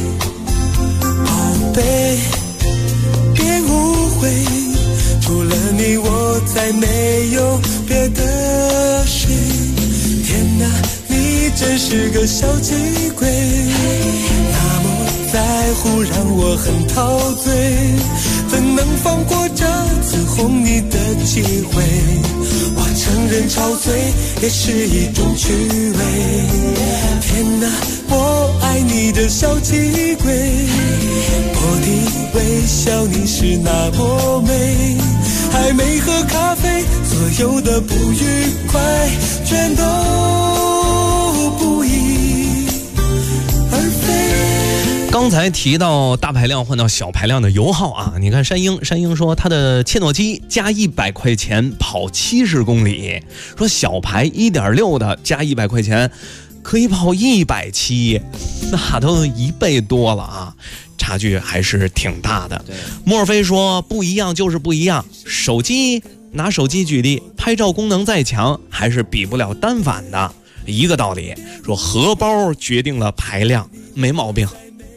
宝贝别误会，除了你我再没有别的谁。天哪，你真是个小气鬼，那么在乎让我很陶醉，怎能放过这次哄你的机会。我承认陶醉也是一种趣味。天哪，我爱你的小气鬼，我的微笑你是那么美，还没喝咖啡，所有的不愉快全都不翼而飞。 刚才提到大排量换到小排量的油耗啊，你看山鹰说他的切诺基加100块钱跑70公里，说小排1.6的加100块钱可以跑170，那都1倍多了啊，差距还是挺大的。莫非说不一样就是不一样，拿手机举例，拍照功能再强还是比不了单反的，一个道理。说荷包决定了排量，没毛病。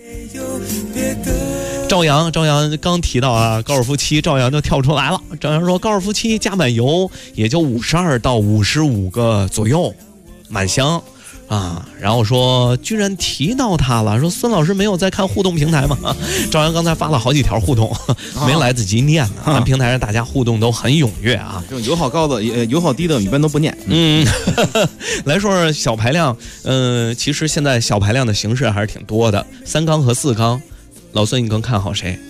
赵阳刚提到啊，高尔夫7，赵阳就跳出来了。赵阳说高尔夫7加满油也就52到55个左右，满箱啊。然后说居然提到他了，说孙老师没有在看互动平台吗？赵阳刚才发了好几条互动，没来得及念呢。咱平台上大家互动都很踊跃啊， 这种油耗高的油耗低的一般都不念。 来说小排量，其实现在小排量的形式还是挺多的，3缸和4缸，老孙你更看好谁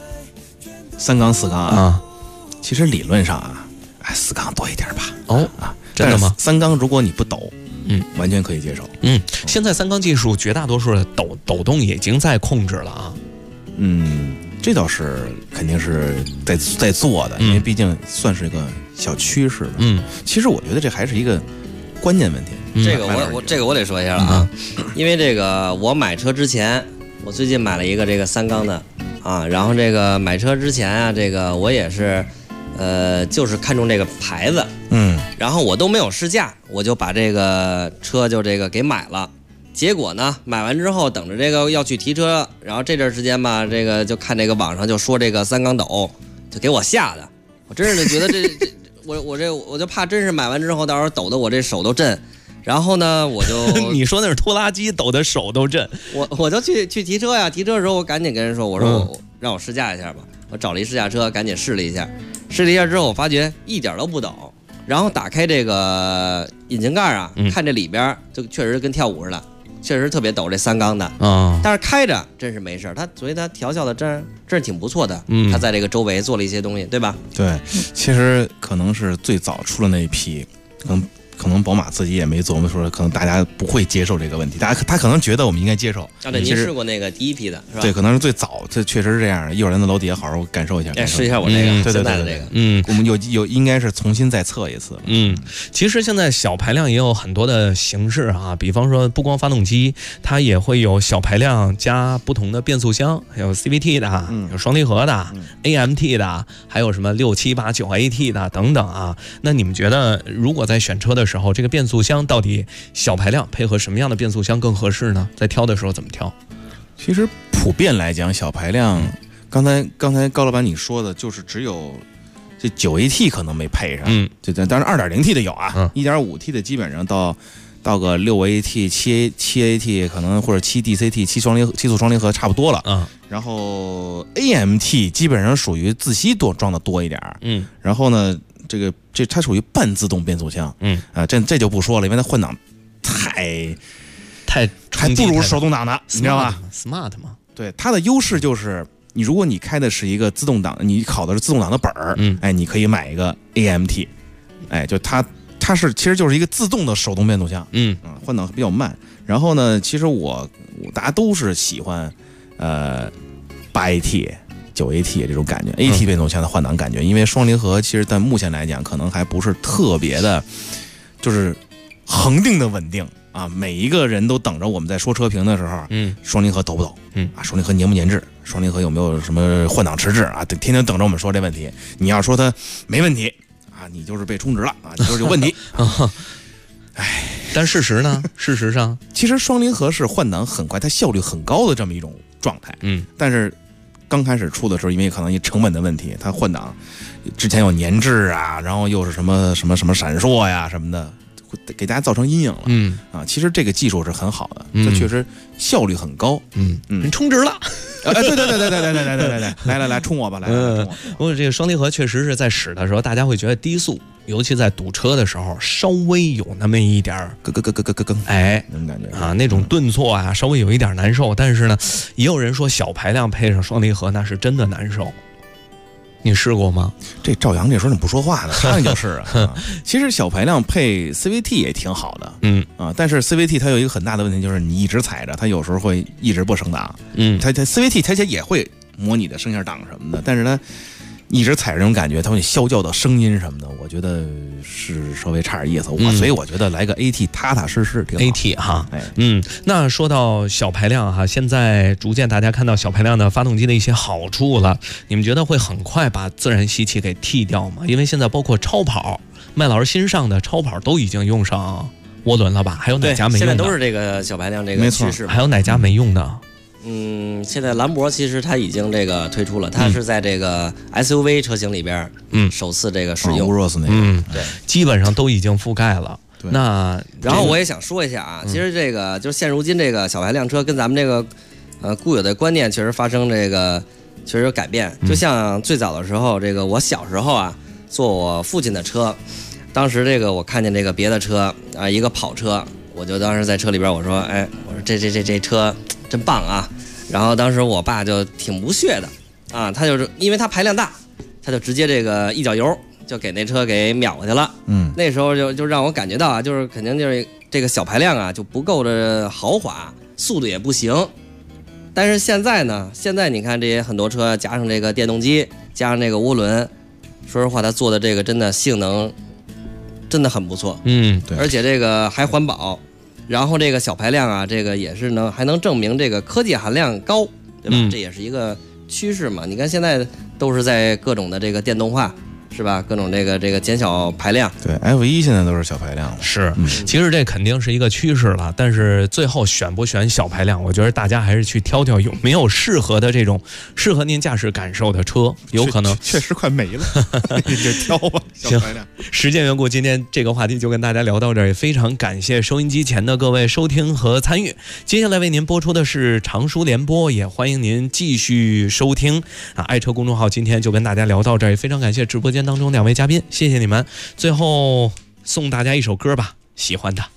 ？3缸4缸啊？其实理论上啊，4缸多一点吧。 哦啊，真的吗 ？3缸如果你不抖，完全可以接受。 现在3缸技术绝大多数的抖动已经在控制了啊。 这倒是肯定是在做的，因为毕竟算是一个小趋势了。其实我觉得这还是一个关键问题。 这个我得说一下了啊，因为这个我买车之前，我最近买了一个这个3缸的啊，然后这个买车之前啊，这个我也是就是看中这个牌子，然后我都没有试驾，我就把这个车就这个给买了。结果呢，买完之后等着这个要去提车，然后这阵时间吧，这个就看这个网上就说这个3缸抖，就给我吓的，我真是觉得我就怕真是买完之后到时候抖的我这手都震。然后呢，我就你说那是拖拉机抖的手都震， 我就去提车呀，提车的时候我赶紧跟人说，我说让我试驾一下吧，我找了一试驾车，赶紧试了一下之后，我发觉一点都不抖，然后打开这个引擎盖啊，看这里边就确实跟跳舞似的，确实特别抖，这3缸的但是开着真是没事，所以它调校的真是挺不错的，它在这个周围做了一些东西，对吧？ 对，其实可能是最早出了那一批，可能宝马自己也没琢磨说，可能大家不会接受这个问题，他可能觉得我们应该接受。 对，您试过那个第一批的是吧？ 对，可能是最早，这确实是这样。一会儿咱在楼底下好好感受一下， 试一下我这个现在的这个。 我们有应该是重新再测一次。 其实现在小排量也有很多的形式啊，比方说不光发动机，它也会有小排量加不同的变速箱，还有 CVT 的，有双离合的，AMT 的，还有什么6、7、8、9 AT 的等等啊。那你们觉得，如果在选车的时候，这个变速箱到底小排量配合什么样的变速箱更合适呢？在挑的时候怎么挑？ 其实普遍来讲，小排量，刚才高老板你说的就是只有这9 AT 可能没配上，当然 2.0T 的有啊，1.5T 的基本上到个6 AT、7 AT 可能或者7 DCT、7速双离合差不多了。然后 AMT 基本上属于自吸装的多一点。然后呢，它属于半自动变速箱。这就不说了，因为它换挡太还不如手动挡的，你知道吧 ？Smart 吗？ 对，它的优势就是如果你开的是一个自动挡，你考的是自动挡的本儿，你可以买一个 AMT， 就它其实就是一个自动的手动变速箱，换挡比较慢。然后呢，其实大家都是喜欢8AT、9AT 这种感觉，AT 变速箱的换挡感觉，因为双离合其实在目前来讲可能还不是特别的，就是恒定的稳定啊。每一个人都等着我们在说车评的时候，双离合抖不抖，双离合粘不粘滞，双离合有没有什么换挡迟滞啊？天天等着我们说这问题。你要说它没问题啊，你就是被充值了啊，你就是有问题。 哎，但事实呢？事实上， 其实双离合是换挡很快，它效率很高的这么一种状态。但是刚开始出的时候，因为可能成本的问题，它换挡之前有粘滞啊，然后又是什么闪烁呀什么的，给大家造成阴影了。其实这个技术是很好的，它确实效率很高。 你充值了。 对，来冲我吧，来冲我。 不过这个双离合确实是在使的时候，大家会觉得低速，尤其在堵车的时候，稍微有那么一点咯，那种感觉啊，那种顿挫啊，稍微有一点难受。但是呢，也有人说小排量配上双离合那是真的难受。你试过吗？ 这赵阳这时候怎么不说话呢？他就是啊。其实小排量配 CVT 也挺好的，但是 CVT 它有一个很大的问题，就是你一直踩着，它有时候会一直不升档。它 CVT 它也会模拟的升下档什么的，但是呢，一直踩着这种感觉，它会啸叫的声音什么的，我觉得是稍微差点意思。所以我觉得来个 AT 踏踏实实挺好。 AT 哈，那说到小排量哈，现在逐渐大家看到小排量的发动机的一些好处了，你们觉得会很快把自然吸气给替掉吗？因为现在包括超跑，麦老师新上的超跑都已经用上涡轮了吧？还有哪家没用的？ 现在都是这个小排量这个趋势。 还有哪家没用的？ 现在兰博其实它已经这个推出了，它是在这个 SUV 车型里边，首次这个使用。 Urus 那个， 对， 基本上都已经覆盖了。那然后我也想说一下啊，其实这个就是现如今这个小排量车跟咱们这个固有的观念确实发生这个确实有改变。就像最早的时候，这个我小时候啊，坐我父亲的车，当时这个我看见这个别的车啊，一个跑车，我就当时在车里边我说，我说这车真棒啊！然后当时我爸就挺不屑的啊，他就是因为他排量大，他就直接这个一脚油就给那车给秒过去了。那时候就让我感觉到啊，就是肯定就是这个小排量啊就不够的豪华，速度也不行。但是现在呢，现在你看这些很多车加上这个电动机，加上这个涡轮，说实话，它做的这个真的性能真的很不错。 对， 而且这个还环保。然后这个小排量啊，这个也是还能证明这个科技含量高，对吧？这也是一个趋势嘛。你看现在都是在各种的这个电动化，是吧？各种这个减小排量。 对 ，F1 现在都是小排量了。 是，其实这肯定是一个趋势了。但是最后选不选小排量，我觉得大家还是去挑挑有没有适合的这种适合您驾驶感受的车，有可能确实快没了，你就挑吧。小排量。 时间缘故，今天这个话题就跟大家聊到这儿，也非常感谢收音机前的各位收听和参与。接下来为您播出的是常书联播，也欢迎您继续收听啊！爱车公众号今天就跟大家聊到这儿，也非常感谢直播间当中两位嘉宾，谢谢你们。最后送大家一首歌吧，喜欢的。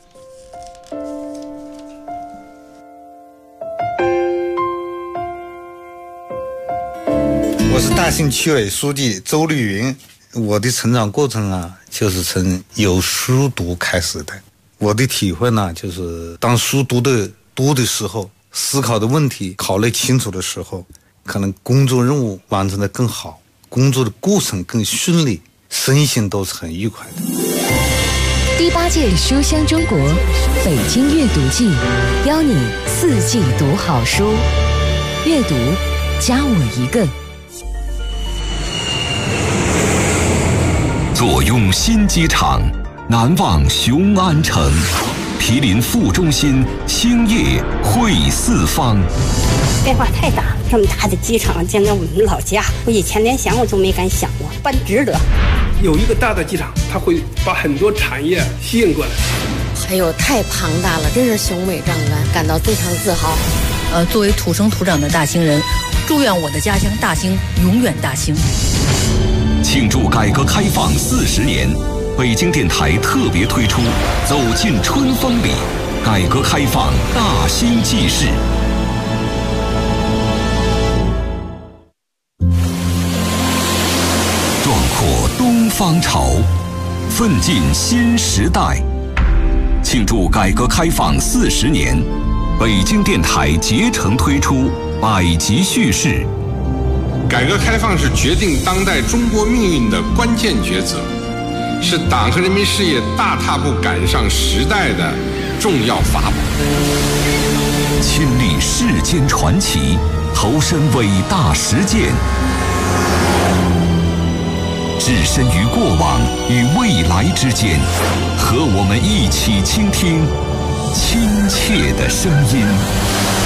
我是大兴区委书记周绿云。我的成长过程啊，就是从有书读开始的。我的体会呢，就是当书读的多的时候，思考的问题考虑清楚的时候，可能工作任务完成的更好，工作的过程更顺利，身心都是很愉快的。 第8届书香中国北京阅读季，邀你4季读好书，阅读加我一个。 坐拥新机场，难忘雄安城，毗邻副中心，兴业汇四方。 变化太大，这么大的机场建在我们老家，我以前连想我都没敢想过，办值得。 有一个大的机场，它会把很多产业吸引过来。 哎呦，太庞大了，真是雄伟壮观，感到非常自豪。作为土生土长的大兴人，祝愿我的家乡大兴永远大兴。 庆祝改革开放40年，北京电台特别推出《走进春风里》，改革开放大兴纪事。 方潮，奋进新时代。庆祝改革开放40年，北京电台竭诚推出百集叙事。 改革开放是决定当代中国命运的关键抉择，是党和人民事业大踏步赶上时代的重要法宝。 亲历世间传奇，投身伟大实践，置身于过往与未来之间，和我们一起倾听亲切的声音。